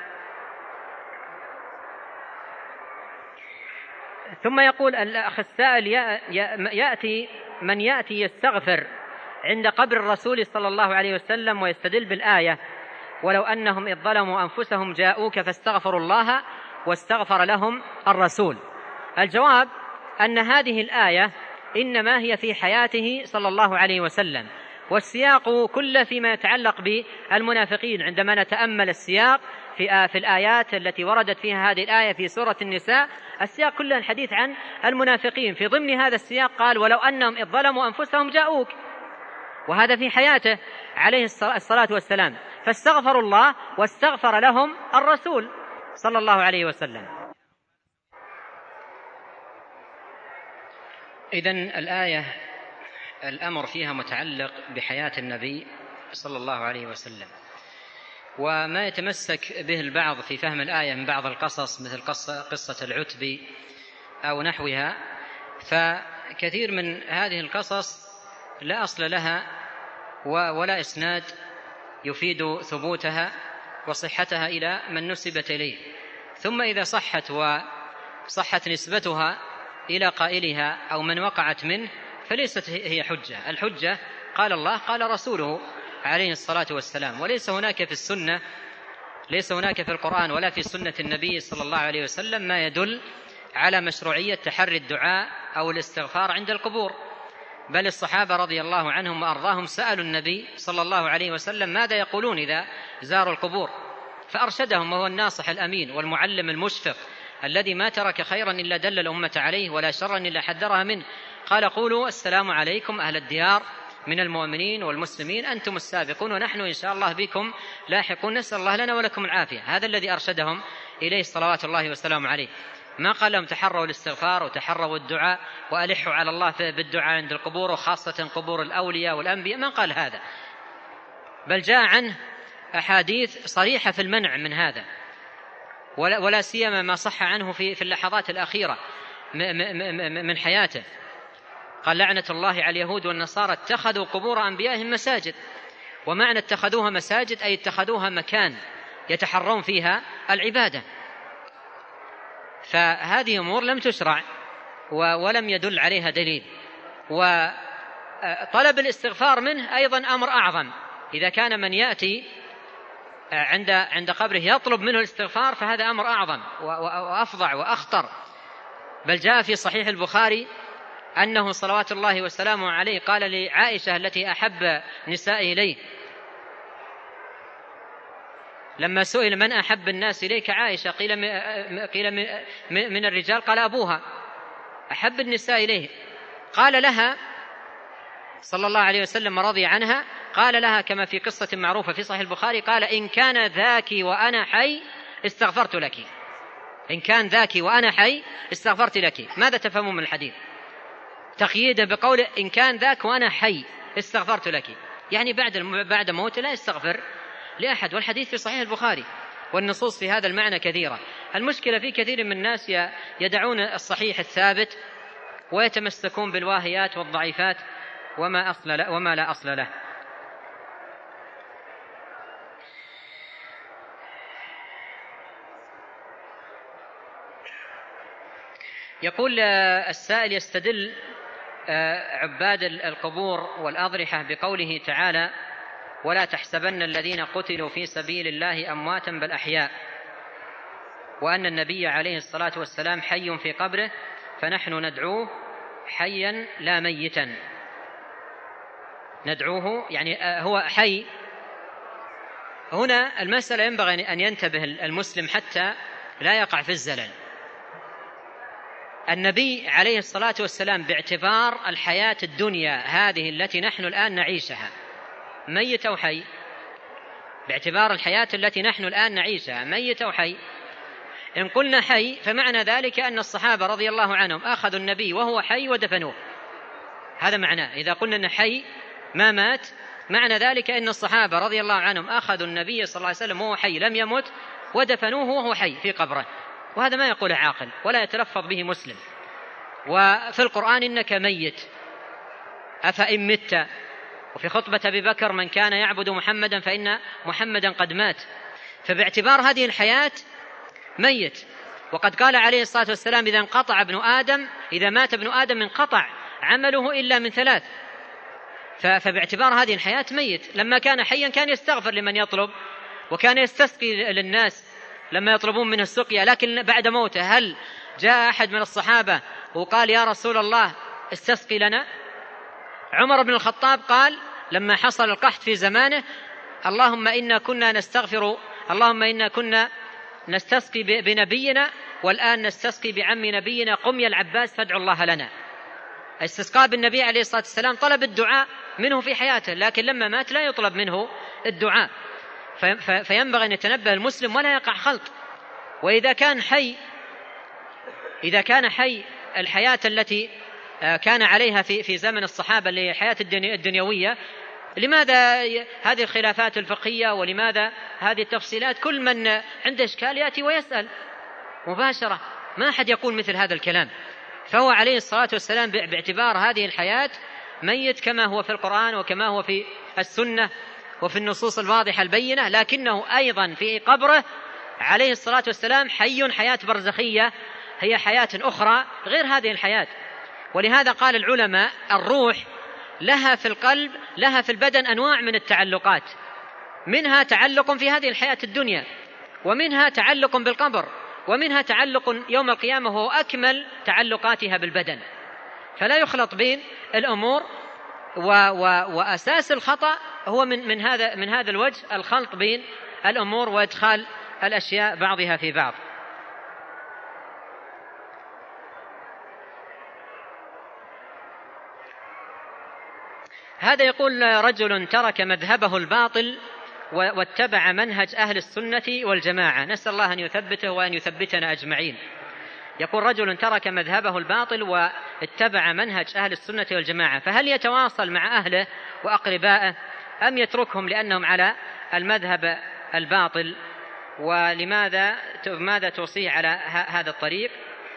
ثم يقول الأخ السائل: يأتي من يأتي يستغفر عند قبر الرسول صلى الله عليه وسلم ويستدل بالآية: ولو أنهم إذ ظلموا أنفسهم جاءوك فاستغفروا الله واستغفر لهم الرسول. الجواب أن هذه الآية إنما هي في حياته صلى الله عليه وسلم، والسياق كله فيما يتعلق بالمنافقين. عندما نتأمل السياق في الآيات التي وردت فيها هذه الآية في سورة النساء، السياق كله الحديث عن المنافقين. في ضمن هذا السياق قال: ولو أنهم إذ ظلموا أنفسهم جاءوك، وهذا في حياته عليه الصلاة والسلام، فاستغفروا الله واستغفر لهم الرسول صلى الله عليه وسلم. إذن الآية الأمر فيها متعلق بحياة النبي صلى الله عليه وسلم، وما يتمسك به البعض في فهم الآية من بعض القصص مثل قصة العتبي أو نحوها فكثير من هذه القصص لا أصل لها ولا إسناد يفيد ثبوتها وصحتها إلى من نسبت إليه. ثم إذا صحت نسبتها إلى قائلها أو من وقعت منه فليست هي حجة. الحجة قال الله قال رسوله عليه الصلاة والسلام، وليس هناك في السنة، ليس هناك في القرآن ولا في سنة النبي صلى الله عليه وسلم ما يدل على مشروعية تحري الدعاء أو الاستغفار عند القبور. بل الصحابة رضي الله عنهم وأرضاهم سألوا النبي صلى الله عليه وسلم ماذا يقولون إذا زاروا القبور، فأرشدهم، وهو الناصح الأمين والمعلم المشفق الذي ما ترك خيرا إلا دل الأمة عليه ولا شرا إلا حذرها منه. قال قولوا السلام عليكم أهل الديار من المؤمنين والمسلمين، أنتم السابقون ونحن إن شاء الله بكم لاحقون، نسأل الله لنا ولكم العافية. هذا الذي أرشدهم إليه صلوات الله وسلامه عليه. ما قال لهم تحروا الاستغفار وتحروا الدعاء وألحوا على الله بالدعاء عند القبور وخاصة قبور الأولياء والأنبياء، ما قال هذا، بل جاء عنه أحاديث صريحة في المنع من هذا، ولا سيما ما صح عنه في اللحظات الأخيرة من حياته. قال لعنة الله على اليهود والنصارى اتخذوا قبور أنبيائهم مساجد. ومعنى اتخذوها مساجد أي اتخذوها مكان يتحرون فيها العبادة. فهذه أمور لم تشرع ولم يدل عليها دليل. وطلب الاستغفار منه أيضا أمر أعظم. إذا كان من يأتي عند قبره يطلب منه الاستغفار فهذا أمر أعظم وأفظع وأخطر. بل جاء في صحيح البخاري أنه صلوات الله وسلامه عليه قال لعائشة التي أحب نسائه إليه لما سئل من أحب الناس إليك عائشة، قيل من الرجال، قال أبوها أحب النساء إليه. قال لها صلى الله عليه وسلم رضي عنها، قال لها كما في قصة معروفة في صحيح البخاري، قال إن كان ذاك وأنا حي استغفرت لك. إن كان ذاك وأنا حي استغفرت لك. ماذا تفهمون من الحديث؟ تقييده بقول إن كان ذاك وأنا حي استغفرت لك، يعني بعد موت لا يستغفر لأحد. والحديث في صحيح البخاري، والنصوص في هذا المعنى كثيرة. المشكلة في كثير من الناس يدعون الصحيح الثابت ويتمسكون بالواهيات والضعيفات وما لا أصل له. يقول السائل يستدل عباد القبور والأضرحة بقوله تعالى ولا تحسبن الذين قتلوا في سبيل الله أمواتا بل أحياء، وأن النبي عليه الصلاة والسلام حي في قبره فنحن ندعوه حيا لا ميتا. ندعوه يعني هو حي. هنا المسألة ينبغي أن ينتبه المسلم حتى لا يقع في الزلل. النبي عليه الصلاة والسلام باعتبار الحياة الدنيا هذه التي نحن الآن نعيشها ميت أو حي؟ باعتبار الحياة التي نحن الآن نعيشها ميت أو حي؟ إن قلنا حي فمعنى ذلك أن الصحابة رضي الله عنهم أخذوا النبي وهو حي ودفنوه. هذا معناه. إذا قلنا أن حي ما مات معنى ذلك أن الصحابة رضي الله عنهم أخذوا النبي صلى الله عليه وسلم وهو حي لم يمت ودفنوه وهو حي في قبره. وهذا ما يقوله عاقل ولا يتلفظ به مسلم. وفي القرآن إنك ميت أفإن مت، وفي خطبة أبي بكر من كان يعبد محمدا فإن محمدا قد مات. فباعتبار هذه الحياة ميت. وقد قال عليه الصلاة والسلام إذا مات ابن آدم انقطع عمله إلا من ثلاث. فباعتبار هذه الحياة ميت. لما كان حيا كان يستغفر لمن يطلب وكان يستسقي للناس لما يطلبون منه السقيا. لكن بعد موته هل جاء أحد من الصحابة وقال يا رسول الله استسقي لنا؟ عمر بن الخطاب قال لما حصل القحط في زمانه اللهم إنا كنا نستسقي بنبينا والآن نستسقي بعم نبينا قم يا العباس فادعوا الله لنا. استسقاء بالنبي عليه الصلاة والسلام طلب الدعاء منه في حياته، لكن لما مات لا يطلب منه الدعاء. فينبغي أن يتنبه المسلم ولا يقع خلط. وإذا كان حي الحياة التي كان عليها في زمن الصحابة اللي هي الحياة الدنيوية، لماذا هذه الخلافات الفقهية ولماذا هذه التفصيلات؟ كل من عنده إشكال يأتي ويسأل مباشرة، ما أحد يقول مثل هذا الكلام. فهو عليه الصلاة والسلام باعتبار هذه الحياة ميت كما هو في القرآن وكما هو في السنة وفي النصوص الواضحة البينة، لكنه أيضا في قبره عليه الصلاة والسلام حي حياة برزخية، هي حياة أخرى غير هذه الحياة. ولهذا قال العلماء الروح لها في القلب لها في البدن أنواع من التعلقات، منها تعلق في هذه الحياة الدنيا، ومنها تعلق بالقبر، ومنها تعلق يوم القيامة وهو أكمل تعلقاتها بالبدن. فلا يخلط بين الأمور، وأساس الخطأ هو من هذا الوجه، الخلط بين الأمور وإدخال الأشياء بعضها في بعض. هذا يقول رجل ترك مذهبه الباطل واتبع منهج أهل السنة والجماعة، نسأل الله أن يثبته وأن يثبتنا أجمعين. يقول رجل ترك مذهبه الباطل واتبع منهج أهل السنة والجماعة، فهل يتواصل مع أهله وأقربائه أم يتركهم لأنهم على المذهب الباطل؟ ماذا توصيه على هذا الطريق؟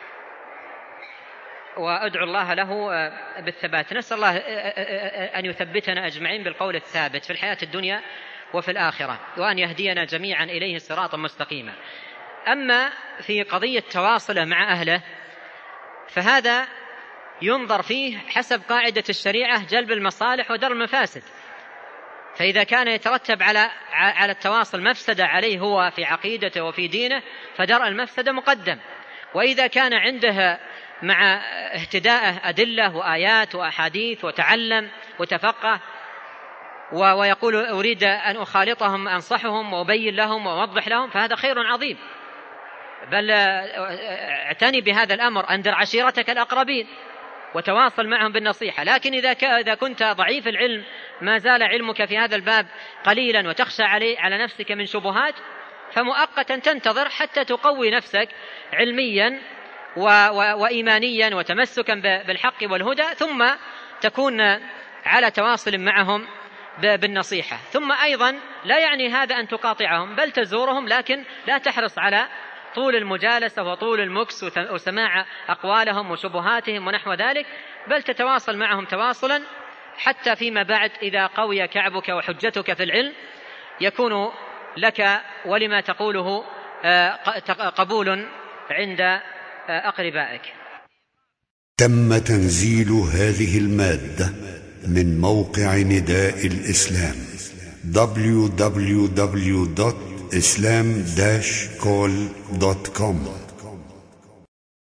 وأدعو الله له بالثبات. نسأل الله أن يثبتنا أجمعين بالقول الثابت في الحياة الدنيا وفي الآخرة، وأن يهدينا جميعا إليه صراطا مستقيما. أما في قضية تواصله مع أهله فهذا ينظر فيه حسب قاعدة الشريعة جلب المصالح ودرء المفاسد. فإذا كان يترتب على التواصل مفسدة عليه هو في عقيدته وفي دينه فدرء المفسدة مقدم. وإذا كان عنده مع اهتداءه أدلة وآيات وأحاديث وتعلم وتفقه ويقول أريد أن أخالطهم أنصحهم وأبين لهم وأوضح لهم، فهذا خير عظيم. بل اعتني بهذا الأمر، أنذر عشيرتك الأقربين وتواصل معهم بالنصيحة. لكن إذا كنت ضعيف العلم ما زال علمك في هذا الباب قليلا وتخشى على نفسك من شبهات، فمؤقتا تنتظر حتى تقوي نفسك علميا وإيمانيا وتمسكا بالحق والهدى، ثم تكون على تواصل معهم بالنصيحة. ثم أيضا لا يعني هذا أن تقاطعهم، بل تزورهم، لكن لا تحرص على طول المجالسة وطول المكس وسماع أقوالهم وشبهاتهم ونحو ذلك، بل تتواصل معهم تواصلا حتى فيما بعد إذا قوي كعبك وحجتك في العلم يكون لك ولما تقوله قبول عند أقربائك. تم تنزيل هذه المادة من موقع نداء الإسلام www.islam-call.com